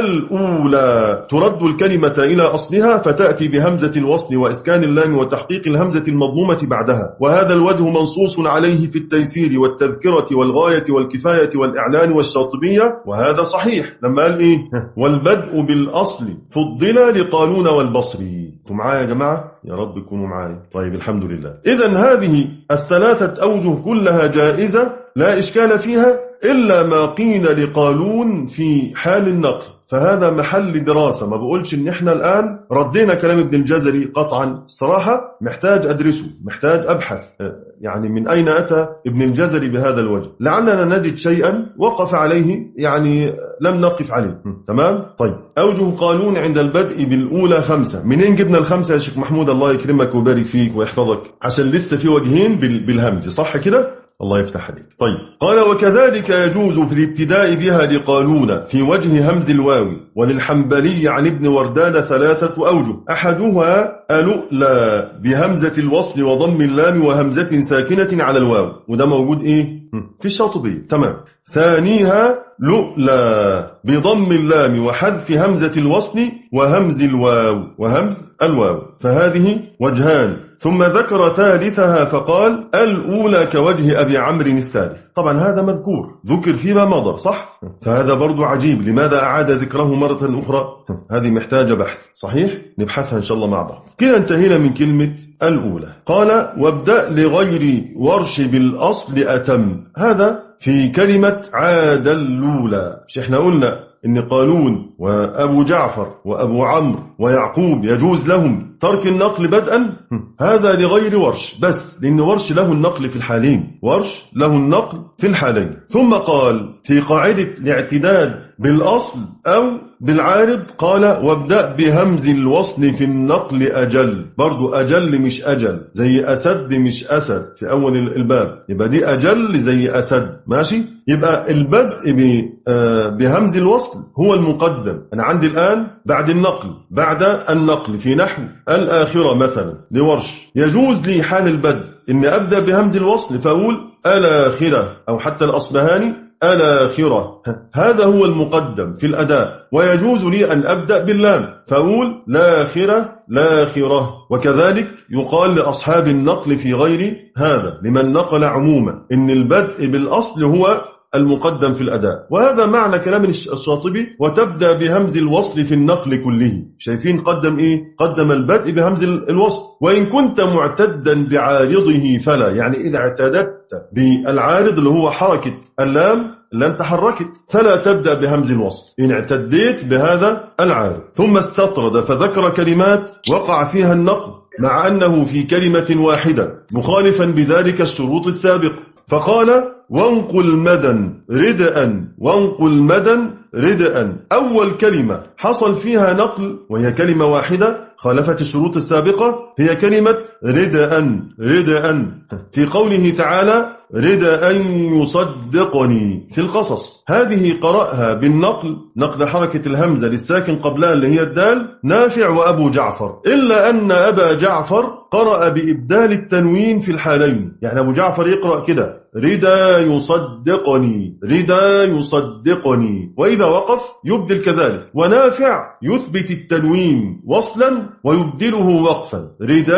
الأولى ترد الكلمة إلى أصلها فتأتي بهمزة الوصل وإسكان اللام وتحقيق الهمزة المضمومة بعدها، وهذا الوجه منصوص عليه في التيسير والتذكرة والغاية والكفاية والإعلان والشاطبية، وهذا صحيح لما قال إيه والبدء بالأصل فضل لقالون والبصري. انتم معايا يا جماعة؟ يا رب يكونوا معايا. طيب الحمد لله. إذن هذه الثلاثة أوجه كلها جائزة لا إشكال فيها إلا ما قيل لقالون في حال النقل، فهذا محل دراسة. ما بقولش ان احنا الآن ردينا كلام ابن الجزري قطعا، صراحة محتاج أدرسه، محتاج أبحث يعني من أين أتى ابن الجزري بهذا الوجه، لعلنا نجد شيئا وقف عليه يعني لم نقف عليه. تمام؟ طيب أوجه قالون عند البدء بالأولى خمسة. منين جبنا الخمسة يا شيخ محمود؟ الله يكرمك ويبارك فيك ويحفظك، عشان لسه في وجهين بالهمز، صح كده؟ الله يفتح عليك. طيب قال وكذلك يجوز في الابتداء بها لقالون في وجه همز الواو، وللحنبلي عن ابن وردان ثلاثة أوجه، أحدها ألؤلا بهمزة الوصل وضم اللام وهمزة ساكنة على الواو، وده موجود إيه في الشاطبية، تمام. ثانيها لؤلا بضم اللام وحذف همزة الوصل وهمز الواو وهمز الواو، فهذه وجهان. ثم ذكر ثالثها فقال الأولى كوجه أبي عمرو الثالث. طبعا هذا مذكور ذكر فيما مضى، صح؟ فهذا برضو عجيب، لماذا أعاد ذكره مرة أخرى؟ هذه محتاجة بحث، صحيح؟ نبحثها إن شاء الله مع بعض. كده انتهينا من كلمة الأولى. قال وابدأ لغير ورش بالأصل أتم، هذا في كلمة عاد الأولى. مش احنا قلنا إن قالون وأبو جعفر وأبو عمرو ويعقوب يجوز لهم ترك النقل بدءا؟ هذا لغير ورش بس، لأن ورش له النقل في الحالين، ورش له النقل في الحالين. ثم قال في قاعدة الاعتداد بالأصل أو بالعارض قال وابدأ بهمز الوصل في النقل أجل، برضو أجل مش أجل، زي أسد مش أسد في أول الباب، يبقى دي أجل زي أسد، ماشي؟ يبقى البدء بهمز الوصل هو المقدم. أنا عندي الآن بعد النقل، بعد النقل في نحو الآخرة مثلا لورش، يجوز لي حال البدء إن أبدأ بهمز الوصل فأقول الآخرة، أو حتى الأصبهاني الآخرة، هذا هو المقدم في الأداء. ويجوز لي أن أبدأ باللام فأقول لاخرة لاخرة، وكذلك يقال لأصحاب النقل في غير هذا لمن نقل عموما إن البدء بالأصل هو المقدم في الأداء، وهذا معنى كلام الشاطبي وتبدأ بهمز الوصل في النقل كله. شايفين قدم إيه؟ قدم البدء بهمز الوصل، وإن كنت معتدا بعارضه فلا، يعني إذا اعتددت بالعارض اللي هو حركة اللام لم تحركت فلا تبدأ بهمز الوصل إن اعتديت بهذا العارض. ثم استطرد فذكر كلمات وقع فيها النقل مع أنه في كلمة واحدة مخالفا بذلك الشروط السابقة، فقال وانقل مدى ردءا وانقل مدى ردءا. أول كلمة حصل فيها نقل وهي كلمة واحدة خالفت الشروط السابقة هي كلمة ردءا ردءا في قوله تعالى ردءا يصدقني في القصص. هذه قرأها بالنقل نقل حركة الهمزة للساكن قبلها اللي هي الدال نافع وأبو جعفر، إلا أن أبا جعفر قرأ بإبدال التنوين في الحالين. يعني أبو جعفر يقرأ كده ردا يصدقني ردا يصدقني، وإذا وقف يبدل كذلك. ونافع يثبت التنوين وصلا ويبدله وقفا ردا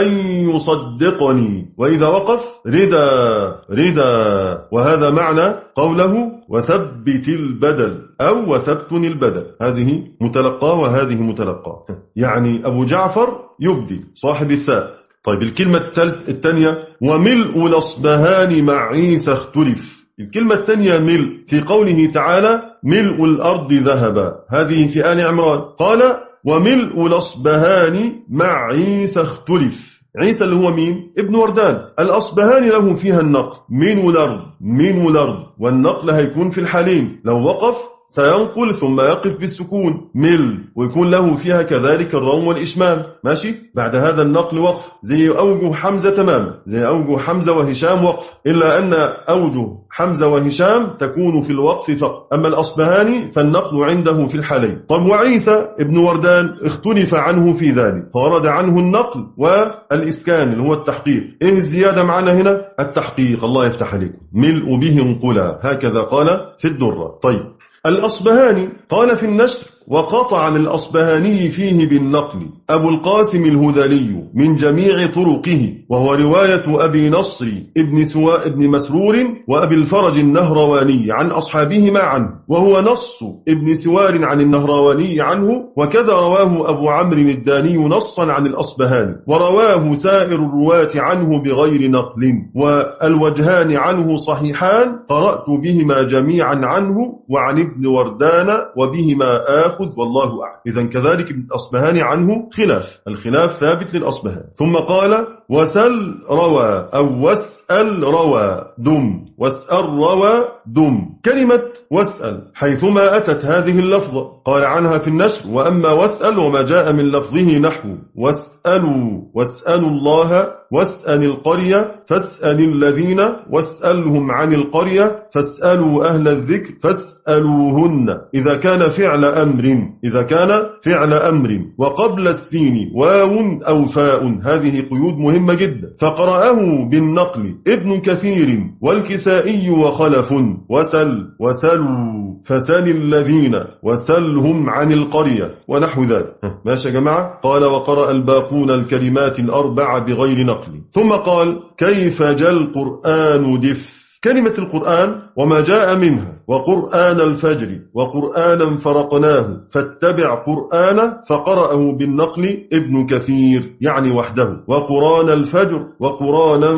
يصدقني، وإذا وقف ردا ردا. وهذا معنى قوله وثبت البدل أو وثبتني البدل. هذه متلقى وهذه متلقى. يعني أبو جعفر يبدل صاحب الثاء. طيب الكلمة الثانية وملء الأصبهان مع عيسى اختلف. الكلمة الثانية ملء في قوله تعالى ملء الأرض ذهبا، هذه في آل عمران قال وملء الأصبهان مع عيسى اختلف. عيسى اللي هو مين؟ ابن وردان. الأصبهان له فيها النقل من الأرض من الأرض، والنقل هيكون في الحالين، لو وقف سينقل ثم يقف بالسكون مل، ويكون له فيها كذلك الروم والإشمام ماشي. بعد هذا النقل وقف زي أوجه حمزة تماما، زي أوجه حمزة وهشام وقف، إلا أن أوجه حمزة وهشام تكون في الوقف فقط، أما الأصبهاني فالنقل عنده في الحالين. طب وعيسى ابن وردان اختلف عنه في ذلك، فورد عنه النقل والإسكان اللي هو التحقيق. إيه الزيادة معنا هنا؟ التحقيق. الله يفتح عليكم. ملء به انقلا، هكذا قال في الدرة. طيب الأصبهاني قال في النشر وقطع عن الأصبهاني فيه بالنقل أبو القاسم الهذلي من جميع طرقه، وهو رواية أبي نصر ابن سواء ابن مسرور وأبي الفرج النهرواني عن أصحابهما عنه، وهو نص ابن سوار عن النهرواني عنه، وكذا رواه أبو عمرو الداني نصا عن الأصبهاني، ورواه سائر الرواة عنه بغير نقل، والوجهان عنه صحيحان قرأت بهما جميعا عنه وعن ابن وردان وبهما آخر والله أعلم. إذن كذلك ابن الأصبهاني عنه خلاف، الخلاف ثابت للأصبهاني. ثم قال وسل روى أو واسأل روى دم، واسأل روى دم. كلمة واسأل حيثما أتت هذه اللفظة قال عنها في النشر وأما واسأل وما جاء من لفظه نحو واسألوا واسألوا الله واسأل القرية فاسأل الذين واسألهم عن القرية فاسألوا أهل الذكر فاسألوهن. إذا كان فعل أمر إذا كان فعل أمر وقبل السين واو أو فاء، هذه قيود مهمة جدا. فقرأه بالنقل ابن كثير والكسائي وخلف وسل وسلوا فسل الذين وسلهم عن القرية ونحو ذلك. ماشي يا جماعة. قال وقرأ الباقون الكلمات الأربع بغير نقل. ثم قال كيف جاء القرآن دف. كلمة القرآن وما جاء منها وقرآن الفجر وقرآنا فرقناه فاتبع قرآنه، فقرأه بالنقل ابن كثير يعني وحده، وقرآن الفجر وقرآنا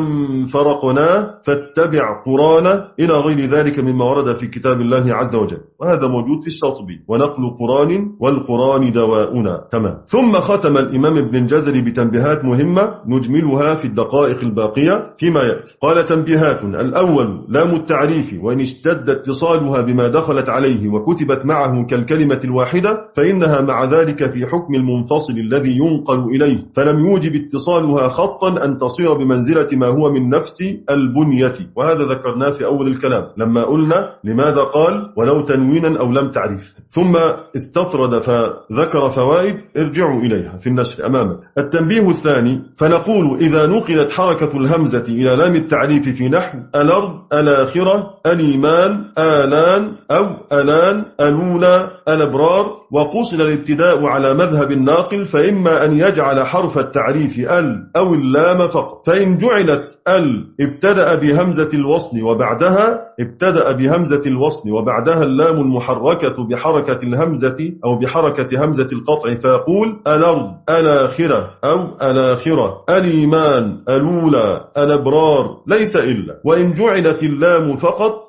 فرقناه فاتبع قرآنه، إلى غير ذلك مما ورد في كتاب الله عز وجل، وهذا موجود في الشاطبي. ونقل قرآن والقرآن دواؤنا. تمام. ثم ختم الإمام ابن الجزري بتنبيهات مهمة نجملها في الدقائق الباقية فيما يأتي. قال تنبيهات: الأول لام التعريف وإن اشتد اتصالها بما دخلت عليه وكتبت معه كالكلمة الواحدة فإنها مع ذلك في حكم المنفصل الذي ينقل إليه، فلم يوجب اتصالها خطا أن تصير بمنزلة ما هو من نفس البنية، وهذا ذكرناه في أول الكلام لما قلنا لماذا قال ولو تنوينا أو لم تعريف. ثم استطرد فذكر فوائد ارجعوا إليها في النشر أمامك. التنبيه الثاني: فنقول إذا نقلت حركة الهمزة إلى لام التعريف في نحو الأرض الآخرة الإيمان آلان أو ألان ألولا الأبرار، وقصد الابتداء على مذهب الناقل، فإما أن يجعل حرف التعريف ال أو اللام فقط، فإن جعلت ال ابتدأ بهمزة الوصل وبعدها ابتدأ بهمزة الوصل وبعدها اللام المحركة بحركة الهمزة أو بحركة همزة القطع، فيقول الأرض الآخرة أو الآخرة الإيمان الأولى الأبرار، ليس إلا. وإن جعلت اللام فقط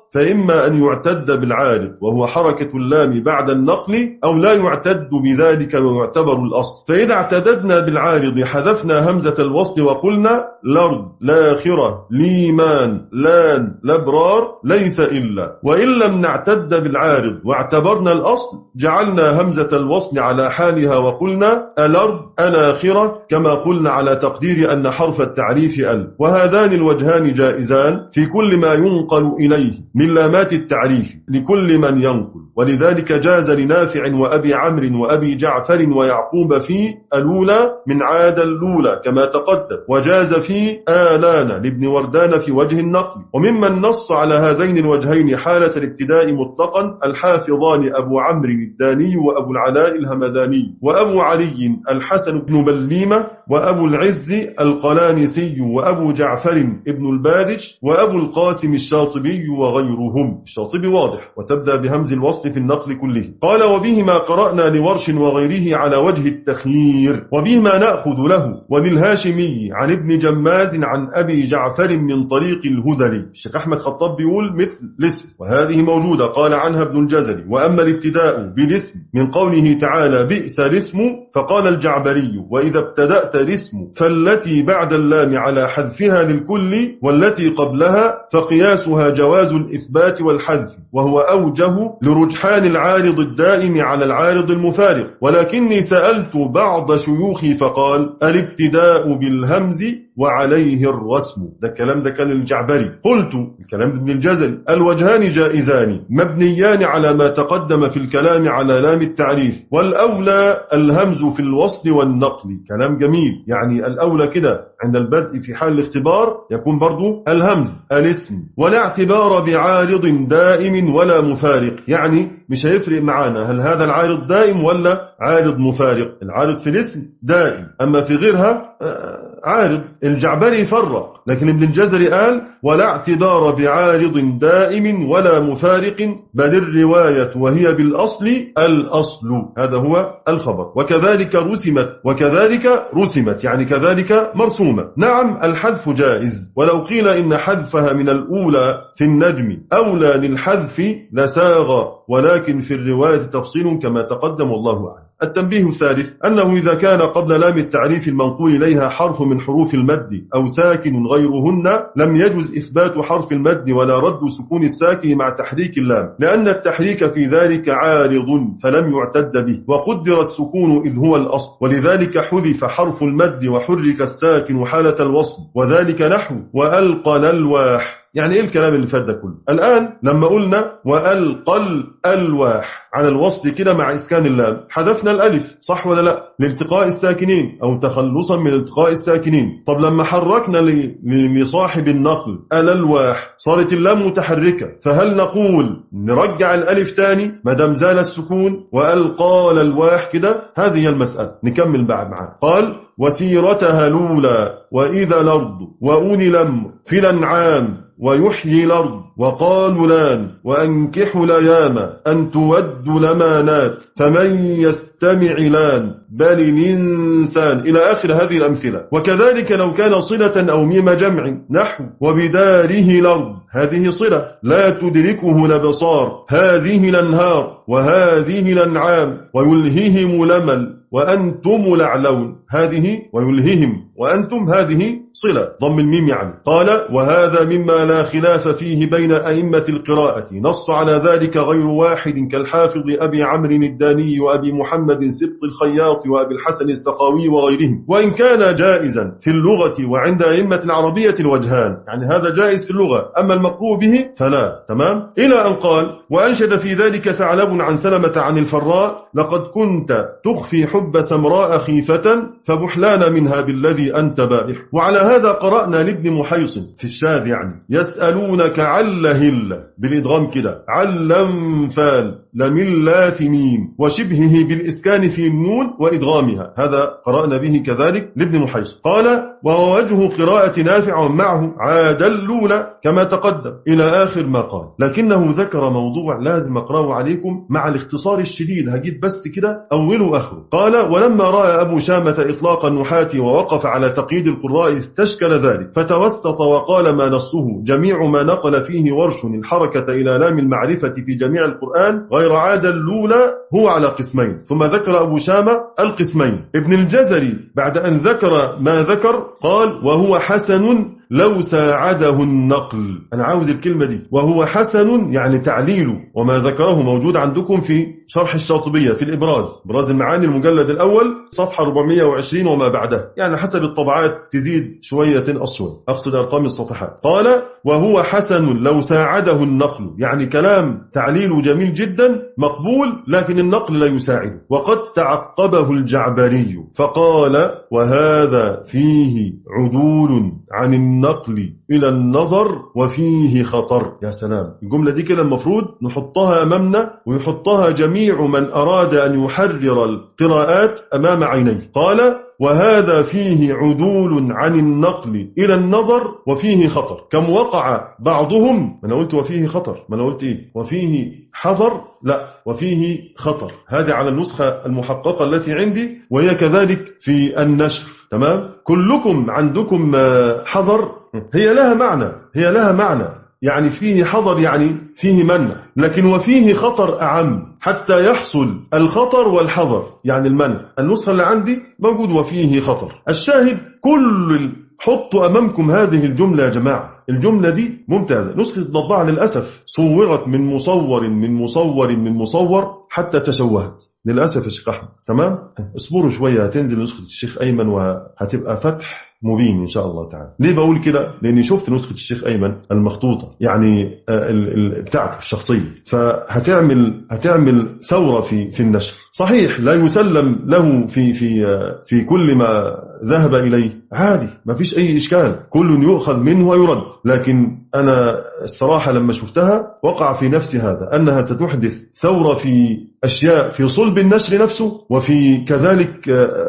فإما أن يعتد بالعارض وهو حركة اللام بعد النقل، أو لا يعتد بذلك ويعتبر الأصل. فإذا اعتددنا بالعارض حذفنا همزة الوصل وقلنا لرد، لاخرة، ليمان، لان، لبرار، ليس إلا. وإن لم نعتد بالعارض واعتبرنا الأصل جعلنا همزة الوصل على حالها وقلنا ألرد، ألاخرة، كما قلنا على تقدير أن حرف التعريف أل. وهذان الوجهان جائزان في كل ما ينقل إليه من لامات التعريف لكل من ينقل، ولذلك جاز لنافع وأبي عمرو وأبي جعفر ويعقوب في الأولى من عاد اللولى كما تقدم، وجاز في آلان لابن وردان في وجه النقل. وممن نص على هذين الوجهين حالة الابتداء مطلقا الحافظان أبو عمرو الداني وأبو العلاء الهمداني وأبو علي الحسن بن بليمة وأبو العز القلانسي وأبو جعفر ابن البادج وأبو القاسم الشاطبي وغيرهم. الشاطبي واضح وتبدأ بهمز الوصل في النقل كله. قال وبهما قرأنا لورش وغيره على وجه التخيير، وبهما نأخذ له وللهاشمي عن ابن جماز عن أبي جعفر من طريق الهذلي. الشيخ أحمد خطاب بيقول مثل الاسم، وهذه موجودة قال عنها ابن الجزري. وأما الابتداء بالاسم من قوله تعالى بئس الاسم، فقال الجعبري وإذا ابتدأت الاسم فالتي بعد اللام على حذفها للكل والتي قبلها فقياسها جواز الإثبات والحذف، وهو أوجه لرجحان العارض الدائم على العارض المفارق. ولكني سألت بعض شيوخي فقال الابتداء بالهمز وعليه الرسم. ده الكلام ده كان الجعبري. قلت الكلام ابن الجزري الوجهان جائزان مبنيان على ما تقدم في الكلام على لام التعريف، والأولى الهمز في الوصل والنقل. كلام جميل، يعني الأولى كده عند البدء في حال الاختبار يكون برضو الهمز الاسم، ولا اعتبار بعارض دائم ولا مفارق، يعني مش هيفرق معانا هل هذا العارض دائم ولا عارض مفارق. العارض في الاسم دائم، أما في غيرها عارض. الجعبري فرق، لكن ابن الجزري قال ولا اعتبار بعارض دائم ولا مفارق، بل الرواية وهي بالأصل الأصل. هذا هو الخبر. وكذلك رسمت، وكذلك رسمت يعني كذلك مرسومة. نعم الحذف جائز، ولو قيل إن حذفها من الأولى في النجم أولى للحذف لساغ، ولكن في الرواية تفصيل كما تقدم والله أعلم. التنبيه الثالث أنه إذا كان قبل لام التعريف المنقول إليها حرف من حروف المد أو ساكن غيرهن لم يجوز إثبات حرف المد ولا رد سكون الساكن مع تحريك اللام، لأن التحريك في ذلك عارض فلم يعتد به، وقدر السكون إذ هو الأصل، ولذلك حذف حرف المد وحرك الساكن حالة الوصل، وذلك نحو وألقى الألواح. يعني ايه الكلام اللي فات ده كله؟ الآن لما قلنا وألقى الألواح على الوصل كده مع إسكان اللام حذفنا الألف، صح ولا لا؟ لالتقاء الساكنين أو تخلصا من التقاء الساكنين. طب لما حركنا لصاحب النقل الألواح صارت اللام متحركة، فهل نقول نرجع الألف تاني ما دام زال السكون وألقى الألواح كده؟ هذه المسألة. نكمل بعد معاه. قال وسيرتها لولا وإذا الأرض وأولي الأمر في الأنعام ويحيي الأرض وقالوا لان وأنكحوا الأيام أن تود لمانات فمن يستمع لان بل الإنسان إلى آخر هذه الأمثلة. وكذلك لو كان صلة أو ميم جمع نحو وبداره الأرض، هذه صلة لا تدركه الأبصار، هذه الأنهار وهذه الأنعام ويلههم لمل وأنتم لعلون، هذه ويلههم وأنتم هذه صلة ضم الميم يعني. قال وهذا مما لا خلاف فيه بين أئمة القراءة، نص على ذلك غير واحد كالحافظ أبي عمرو الداني وأبي محمد سبط الخياط وأبي الحسن السقاوي وغيرهم. وإن كان جائزا في اللغة وعند أئمة العربية الوجهان، يعني هذا جائز في اللغة أما المقروء به فلا. تمام. إلى أن قال وأنشد في ذلك ثعلب عن سلمة عن الفراء لقد كنت تخفي حب سمراء خيفة فبحلان منها بالذي أنت بائح. وعلى هذا قرأنا لابن محيصن في الشاذ يعني يسألونك عل هل بالإدغام كده علم فال لمن لاثمين وشبهه بالإسكان في النون وإدغامها، هذا قرأنا به كذلك لابن محيص. قال وهو وجه قراءة نافع معه عاد اللولى كما تقدم إلى آخر ما قال، لكنه ذكر موضوع لازم أقرأه عليكم مع الاختصار الشديد، هجيب بس كده أوله وآخره. قال ولما رأى أبو شامة إطلاق النحاة ووقف على تقييد القراء استشكل ذلك فتوسط وقال ما نصه جميع ما نقل فيه ورش الحركة إلى لام المعرفة في جميع القرآن غير عاد اللولى هو على قسمين، ثم ذكر أبو شامة القسمين. ابن الجزري بعد أن ذكر ما ذكر قال وهو حسن لو ساعده النقل. أنا عاوز الكلمة دي، وهو حسن يعني تعليله، وما ذكره موجود عندكم في شرح الشاطبية في الإبراز، إبراز المعاني المجلد الأول صفحة أربعمائة وعشرين وما بعدها، يعني حسب الطبعات تزيد شوية أصوات، أقصد أرقام الصفحات. قال وهو حسن لو ساعده النقل، يعني كلام تعليله جميل جدا مقبول، لكن النقل لا يساعده. وقد تعقبه الجعبري فقال وهذا فيه عدول عن النقل إلى النظر وفيه خطر. يا سلام، الجملة دي كده المفروض نحطها أمامنا ويحطها جميع من أراد أن يحرر القراءات أمام عينيه. قال وهذا فيه عدول عن النقل إلى النظر وفيه خطر. كم وقع بعضهم، ما أنا قلت وفيه خطر، ما أنا قلت إيه وفيه حذر، لا وفيه خطر، هذه على النسخة المحققة التي عندي، وهي كذلك في النشر. تمام، كلكم عندكم حذر، هي لها معنى، هي لها معنى يعني فيه حذر يعني فيه منع، لكن وفيه خطر أعم حتى يحصل الخطر والحذر يعني المنع. النسخة اللي عندي موجود وفيه خطر. الشاهد كل حطوا أمامكم هذه الجملة يا جماعة، الجملة دي ممتازة. نسخة الضباع للأسف صورت من مصور من مصور من مصور حتى تشوهت للأسف يا شيخ أحمد. تمام، اصبروا شوية هتنزل نسخة الشيخ أيمن وهتبقى فتح مبين إن شاء الله تعالى. ليه بقول كده؟ لأني شفت نسخة الشيخ أيمن المخطوطة يعني بتاعته الشخصية، فهتعمل هتعمل ثورة في في النشر. صحيح لا يسلم له في في في كل ما ذهب إليه، عادي ما فيش أي إشكال، كل يؤخذ منه ويرد، لكن أنا الصراحة لما شفتها وقع في نفسي هذا، أنها ستحدث ثورة في أشياء في صلب النشر نفسه، وفي كذلك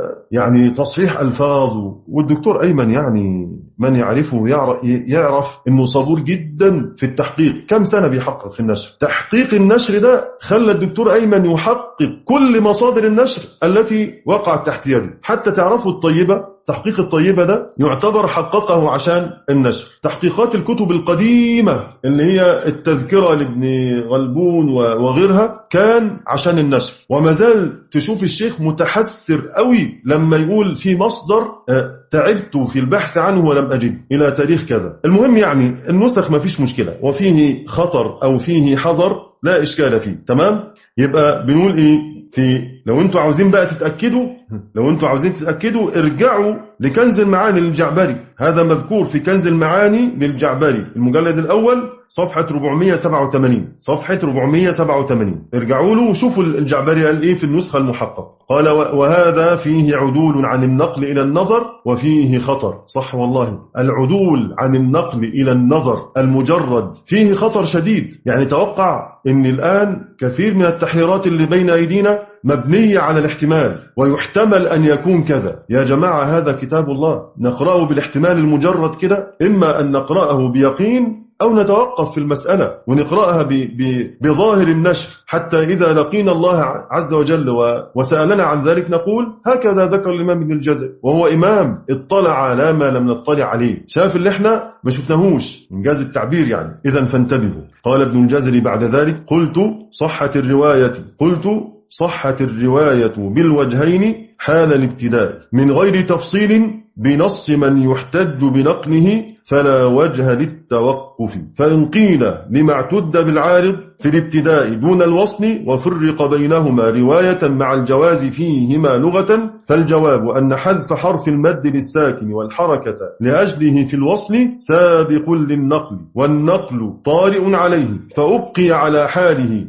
يعني تصحيح ألفاظ. والدكتور أيمن يعني من يعرفه يعرف, يعرف أنه صبور جدا في التحقيق. كم سنة بيحقق في النشر؟ تحقيق النشر ده خلى الدكتور أيمن يحقق كل مصادر النشر التي وقعت تحت يده، حتى تعرفوا الطيبة، تحقيق الطيبة ده يعتبر حققه عشان النشر. تحقيقات الكتب القديمة اللي هي التذكرة لابن غلبون وغيرها كان عشان النشر، وما زال تشوف الشيخ متحسر قوي لما يقول في مصدر تعبت في البحث عنه ولم أجد إلى تاريخ كذا. المهم يعني النسخ ما فيش مشكلة، وفيه خطر أو فيه حذر لا إشكال فيه. تمام، يبقى بنقول إيه في لو أنتوا عاوزين بقى تتأكدوا لو أنتوا عاوزين تتأكدوا ارجعوا لكنز المعاني للجعبري، هذا مذكور في كنز المعاني للجعبري المجلد الأول صفحة أربعمائة وسبعة وثمانين، صفحة أربعمائة وسبعة وثمانين، ارجعوا له وشوفوا الجعبري قال إيه في النسخة المحققة. قال وهذا فيه عدول عن النقل إلى النظر وفيه خطر. صح والله، العدول عن النقل إلى النظر المجرد فيه خطر شديد. يعني توقع إن الآن كثير من التحريرات اللي بين أيدينا مبنية على الاحتمال، ويحتمل أن يكون كذا. يا جماعة هذا كتاب الله، نقرأه بالاحتمال المجرد كده، إما أن نقرأه بيقين أو نتوقف في المسألة ونقرأها ب... ب... بظاهر النشر، حتى إذا لقينا الله عز وجل و... وسألنا عن ذلك نقول هكذا ذكر الإمام ابن الجزري، وهو إمام اطلع على ما لم نطلع عليه، شاف اللي احنا ما شفناهوش، إنجاز التعبير يعني. إذن فانتبهوا. قال ابن الجزري بعد ذلك قلت صحة الرواية قلت صحة الرواية بالوجهين حال الابتداء من غير تفصيل بنص من يحتج بنقله فلا وجه للتوقف، فإن قيل لما اعتد بالعارض في الابتداء دون الوصل وفرق بينهما رواية مع الجواز فيهما لغة، فالجواب أن حذف حرف المد للساكن والحركة لأجله في الوصل سابق للنقل، والنقل طارئ عليه فأبقي على حاله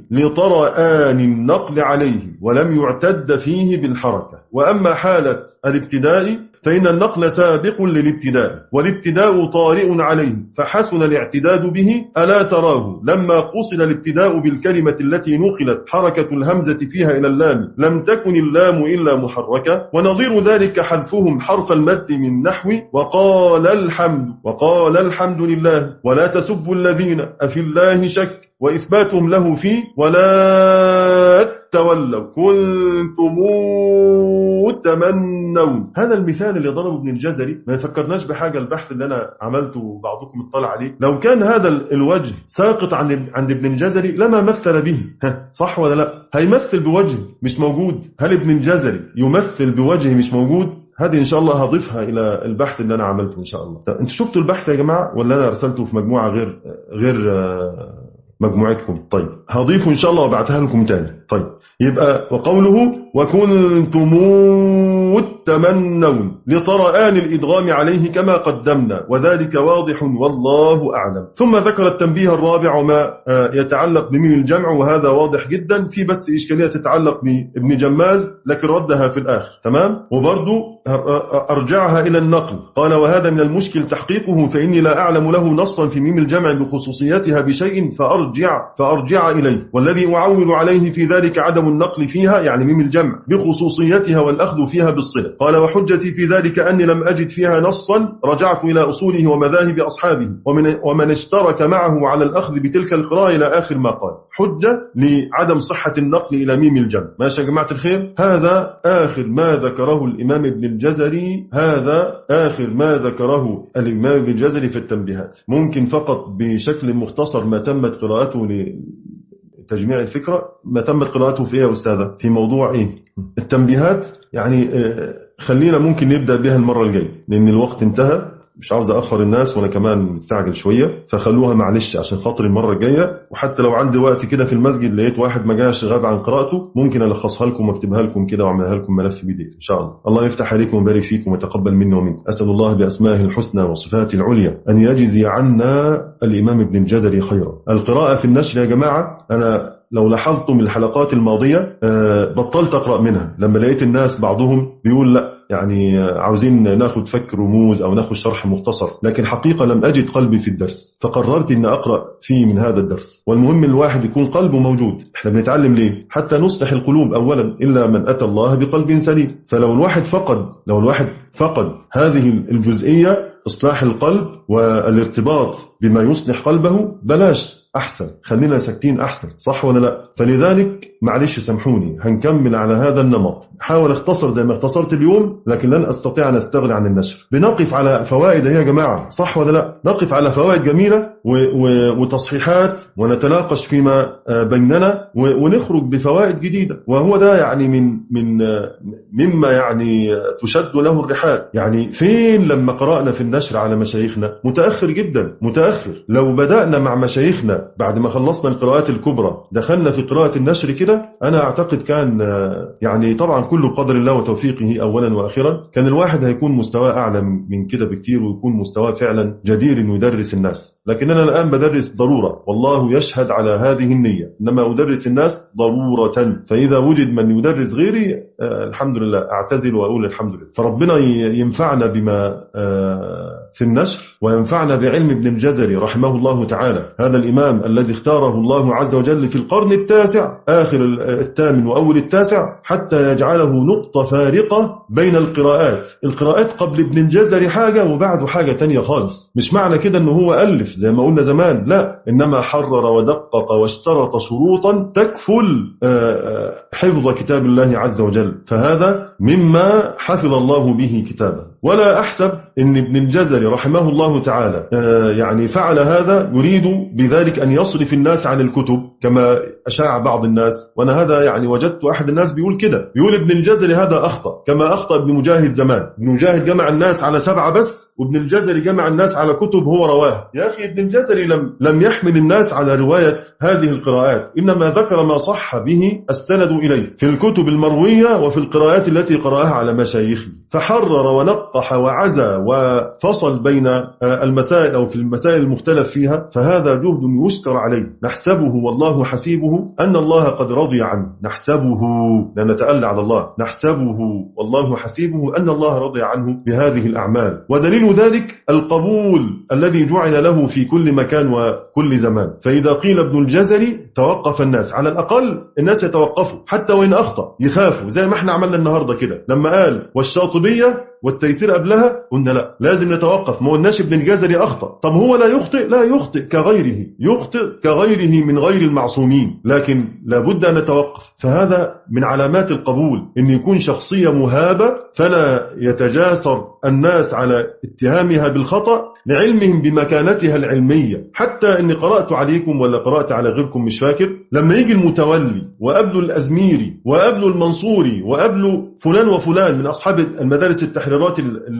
لطرآن النقل عليه ولم يعتد فيه بالحركة. وأما حالة الابتداء فإن النقل سابق للابتداء، والابتداء طارئ عليه، فحسن الاعتداد به. ألا تراه لما قصد الابتداء بالكلمة التي نقلت حركة الهمزة فيها إلى اللام لم تكن اللام إلا محركة. ونظير ذلك حذفهم حرف المد من نحو وقال الحمد وقال الحمد لله ولا تسبوا الذين أفي الله شك، وإثباتهم له فيه ولا تولوا كنتم تمنون. هذا المثال اللي ضربه ابن الجزري ما يفكرناش بحاجة. البحث اللي أنا عملته بعضكم اطلع عليه، لو كان هذا الوجه ساقط عند عند ابن الجزري لما مثل به. صح ولا لا؟ هيمثل بوجه مش موجود. هل ابن الجزري يمثل بوجه مش موجود؟ هذه إن شاء الله هضيفها إلى البحث اللي أنا عملته إن شاء الله. أنتوا شفتوا البحث يا جماعة ولا أنا أرسلته في مجموعة غير غير مجموعتكم؟ طيب هضيفه إن شاء الله وابعتها لكم تاني. طيب يبقى وقوله وكنتم تمنون لطرآن الإدغام عليه كما قدمنا، وذلك واضح والله أعلم. ثم ذكر التنبيه الرابع ما يتعلق بميم الجمع، وهذا واضح جدا. في بس إشكالية تتعلق بابن جماز لكن ردها في الآخر. تمام. وبرضو أرجعها إلى النقل. قال وهذا من المشكل تحقيقه، فإني لا أعلم له نصا في ميم الجمع بخصوصيتها بشيء فأرجع فأرجع إليه، والذي أعول عليه في ذلك عدم النقل فيها يعني ميم الجمع بخصوصيتها والأخذ فيها بالصلة. قال وحجتي في ذلك أني لم أجد فيها نصا، رجعت إلى أصوله ومذاهب أصحابه ومن, ومن اشترك معه على الأخذ بتلك القراءة إلى آخر ما قال. حجة لعدم صحة النقل إلى ميم الجمع. ماشي يا جماعة الخير؟ هذا آخر ما ذكره الإمام ابن الجزري هذا آخر ما ذكره الإمام ابن الجزري في التنبيهات. ممكن فقط بشكل مختصر ما تمت قراءته لتجميع الفكرة، ما تمت قراءته في إيه يا أستاذة؟ في موضوع إيه؟ التنبيهات. يعني خلينا ممكن نبدأ بها المرة الجاية لأن الوقت انتهى، مش عاوز أخر الناس وأنا كمان مستعجل شوية، فخلوها معلش عشان خاطر المرة الجاية. وحتى لو عندي وقت كده في المسجد لقيت واحد ما جاش غاب عن قراءته ممكن ألخصها لكم واكتبها لكم كده وأعملها لكم ملف بي دي إف إن شاء الله. الله يفتح عليكم ويبارك فيكم ويتقبل مني ومنكم. أسأل الله بأسمائه الحسنى وصفاته العليا أن يجزي عنا الإمام ابن الجزري خيرا. القراءة في النشر يا جماعة، أنا لو لاحظتم الحلقات الماضية بطلت أقرأ منها لما لقيت الناس بعضهم بيقول لا يعني عاوزين ناخد فك رموز أو ناخد شرح مختصر، لكن حقيقة لم أجد قلبي في الدرس فقررت أن أقرأ فيه من هذا الدرس. والمهم الواحد يكون قلبه موجود. احنا بنتعلم ليه؟ حتى نصلح القلوب أولا، إلا من أتى الله بقلب سليم. فلو الواحد فقد لو الواحد فقد هذه الجزئية إصلاح القلب والارتباط بما يصلح قلبه، بلاش أحسن، خلينا ساكتين أحسن. صح ولا لا؟ فلذلك معلش سامحوني هنكمل على هذا النمط. حاول اختصر زي ما اختصرت اليوم، لكن لن أستطيع أن أستغني عن النشر. بنقف على فوائد هي يا جماعة، صح ولا لا؟ نقف على فوائد جميلة وتصحيحات ونتناقش فيما بيننا ونخرج بفوائد جديدة. وهو ده يعني من من مما يعني تشد له الرحال. يعني فين لما قرأنا في النشر على مشايخنا؟ متأخر جدا، متأخر. لو بدأنا مع مشايخنا بعد ما خلصنا القراءات الكبرى دخلنا في قراءة النشر كده، أنا أعتقد كان يعني طبعا كله بقدر الله وتوفيقه أولا وآخرا، كان الواحد هيكون مستواه أعلى من كده بكتير ويكون مستواه فعلا جدير إنه يدرس الناس. لكن أنا الآن بدرس ضرورة، والله يشهد على هذه النية، إنما أدرس الناس ضرورة. فإذا وجد من يدرس غيري آه الحمد لله أعتزل وأقول الحمد لله. فربنا ينفعنا بما آه في النشر وينفعنا بعلم ابن الجزري رحمه الله تعالى، هذا الإمام الذي اختاره الله عز وجل في القرن التاسع آخر الثامن وأول التاسع حتى يجعله نقطة فارقة بين القراءات. القراءات قبل ابن الجزري حاجة وبعده حاجة تانية خالص. مش معنى كده أنه هو ألف زي ما قلنا زمان، لا، إنما حرر ودقق واشترط شروطا تكفل حفظ كتاب الله عز وجل، فهذا مما حفظ الله به كتابه. ولا أحسب أن ابن الجزري رحمه الله تعالى يعني فعل هذا يريد بذلك أن يصرف الناس عن الكتب كما أشاع بعض الناس. وأنا هذا يعني وجدت أحد الناس بيقول كده، بيقول ابن الجزري هذا أخطأ كما أخطأ ابن مجاهد زمان. ابن مجاهد جمع الناس على سبعة بس، وابن الجزري جمع الناس على كتب هو رواها. يا أخي ابن الجزري لم, لم يحمل الناس على رواية هذه القراءات، إنما ذكر ما صح به السند إليه في الكتب المروية وفي القراءات التي قرأها على مشايخه، فحرر ونقح وعزى وفصل بين المسائل أو في المسائل المختلف فيها، فهذا جهد يشكر عليه. نحسبه والله حسيبه أن الله قد رضي عنه، نحسبه لا نتألى على الله، نحسبه والله حسيبه أن الله رضي عنه بهذه الأعمال. ودليل ذلك القبول الذي جعل له في كل مكان وكل زمان. فإذا قيل ابن الجزري توقف الناس، على الأقل الناس يتوقفوا حتى وإن أخطأ، يخافوا زي ما احنا عملنا النهاردة كده لما قال والشاطبية والتيسير قبلها، قلنا لا لازم نتوقف، ما قلناش ابن الجزري أخطأ. طب هو لا يخطئ؟ لا يخطئ كغيره، يخطئ كغيره من غير المعصومين، لكن لابد أن نتوقف. فهذا من علامات القبول، أن يكون شخصية مهابة فلا يتجاسر الناس على اتهامها بالخطأ لعلمهم بمكانتها العلمية. حتى أني قرأت عليكم ولا قرأت على غيركم مش فاكر، لما يجي المتولي وقبله الأزميري وقبله المنصوري وقبله فلان وفلان من أصحاب المدارس التحريرات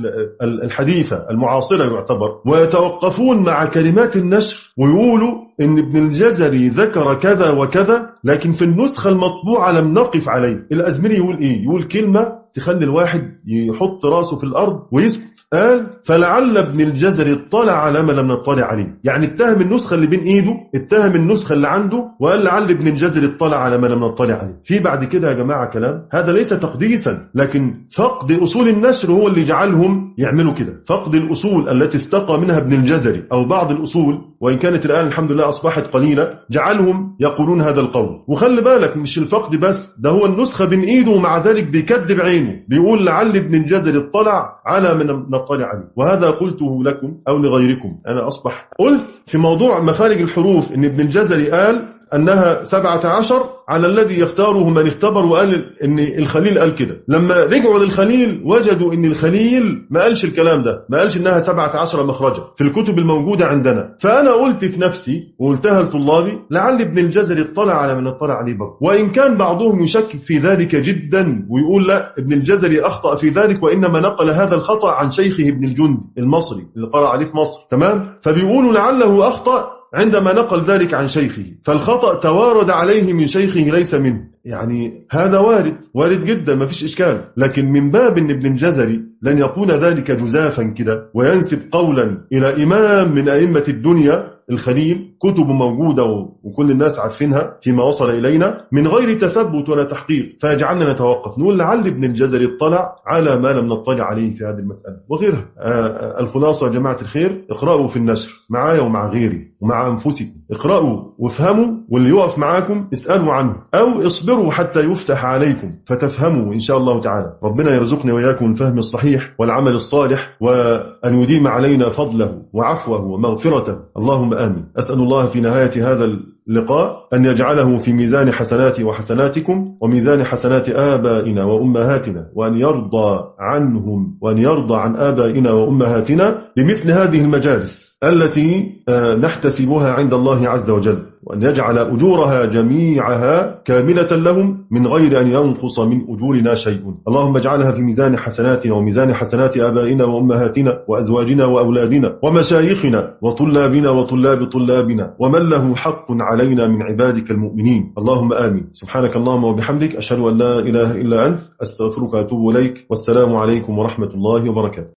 الحديثة المعاصرة يعتبر، ويتوقفون مع كلمات النشر ويقولوا إن ابن الجزري ذكر كذا وكذا لكن في النسخة المطبوعة لم نقف عليه. الأزميري يقول إيه؟ يقول كلمة تخلي الواحد يحط راسه في الأرض ويسكت. قال فلعل ابن الجزري اطلع على ما لم نطلع عليه، يعني اتهم النسخة اللي بين ايده، اتهم النسخة اللي عنده، وقال لعل ابن الجزري اطلع على ما لم نطلع عليه. في بعد كده يا جماعة كلام هذا ليس تقديسا، لكن فقد أصول النشر هو اللي جعلهم يعملوا كده. فقد الأصول التي استقى منها ابن الجزري أو بعض الأصول، وإن كانت الآن الحمد لله أصبحت قليلة، جعلهم يقولون هذا القول. وخلي بالك مش الفقد بس، ده هو النسخة بين ايده ومع ذلك بيكذب عينه، بيقول لعل ابن الجزري اطلع على من نطلع عليه. وهذا قلته لكم أو لغيركم. أنا أصبح قلت في موضوع مخارج الحروف إن ابن الجزري قال أنها سبعة عشر على الذي يختاره من اختبر، وقال إن الخليل قال كده. لما رجعوا للخليل وجدوا إن الخليل ما قالش الكلام ده، ما قالش إنها سبعة عشر مخرجة في الكتب الموجودة عندنا. فأنا قلت في نفسي وقلتها لطلابي لعل ابن الجزري اطلع على من اطلع عليه برضه، وإن كان بعضهم يشكك في ذلك جدا ويقول لا ابن الجزري أخطأ في ذلك، وإنما نقل هذا الخطأ عن شيخه ابن الجندي المصري اللي قرأ عليه في مصر، تمام؟ فبيقولوا لعله أخطأ عندما نقل ذلك عن شيخه، فالخطأ توارد عليه من شيخه ليس منه. يعني هذا وارد، وارد جدا ما فيش إشكال، لكن من باب أن ابن الجزري لن يكون ذلك جزافا كده وينسب قولا إلى إمام من أئمة الدنيا الخليل، كتب موجودة وكل الناس عارفينها فيما وصل إلينا من غير تثبت ولا تحقيق، فيجعلنا نتوقف نقول لعل ابن الجزري اطلع على ما لم نطلع عليه في هذه المسألة وغيرها. آه الخلاصة يا جماعة الخير، اقرأوا في النشر معايا ومع غيري ومع أنفسكم، اقرأوا وافهموا، واللي يقف معاكم اسألوا عنه أو اصبروا حتى يفتح عليكم فتفهموا إن شاء الله تعالى. ربنا يرزقنا وإياكم الفهم الصحيح والعمل الصالح، وأن يديم علينا فضله وعفوه ومغفرته، اللهم آمين. أسأل الله في نهاية هذا اللقاء أن يجعله في ميزان حسناتي وحسناتكم وميزان حسنات آبائنا وأمهاتنا، وأن يرضى عنهم وأن يرضى عن آبائنا وأمهاتنا بمثل هذه المجالس التي نحتسبها عند الله عز وجل، وأن يجعل أجورها جميعها كاملة لهم من غير أن ينقص من أجورنا شيء. اللهم اجعلها في ميزان حسناتنا وميزان حسنات آبائنا وأمهاتنا وأزواجنا وأولادنا ومشايخنا وطلابنا وطلاب طلابنا ومن له حق علينا من عبادك المؤمنين، اللهم آمين. سبحانك اللهم وبحمدك، أشهد أن لا إله إلا أنت، أستغفرك وأتوب إليك، والسلام عليكم ورحمة الله وبركاته.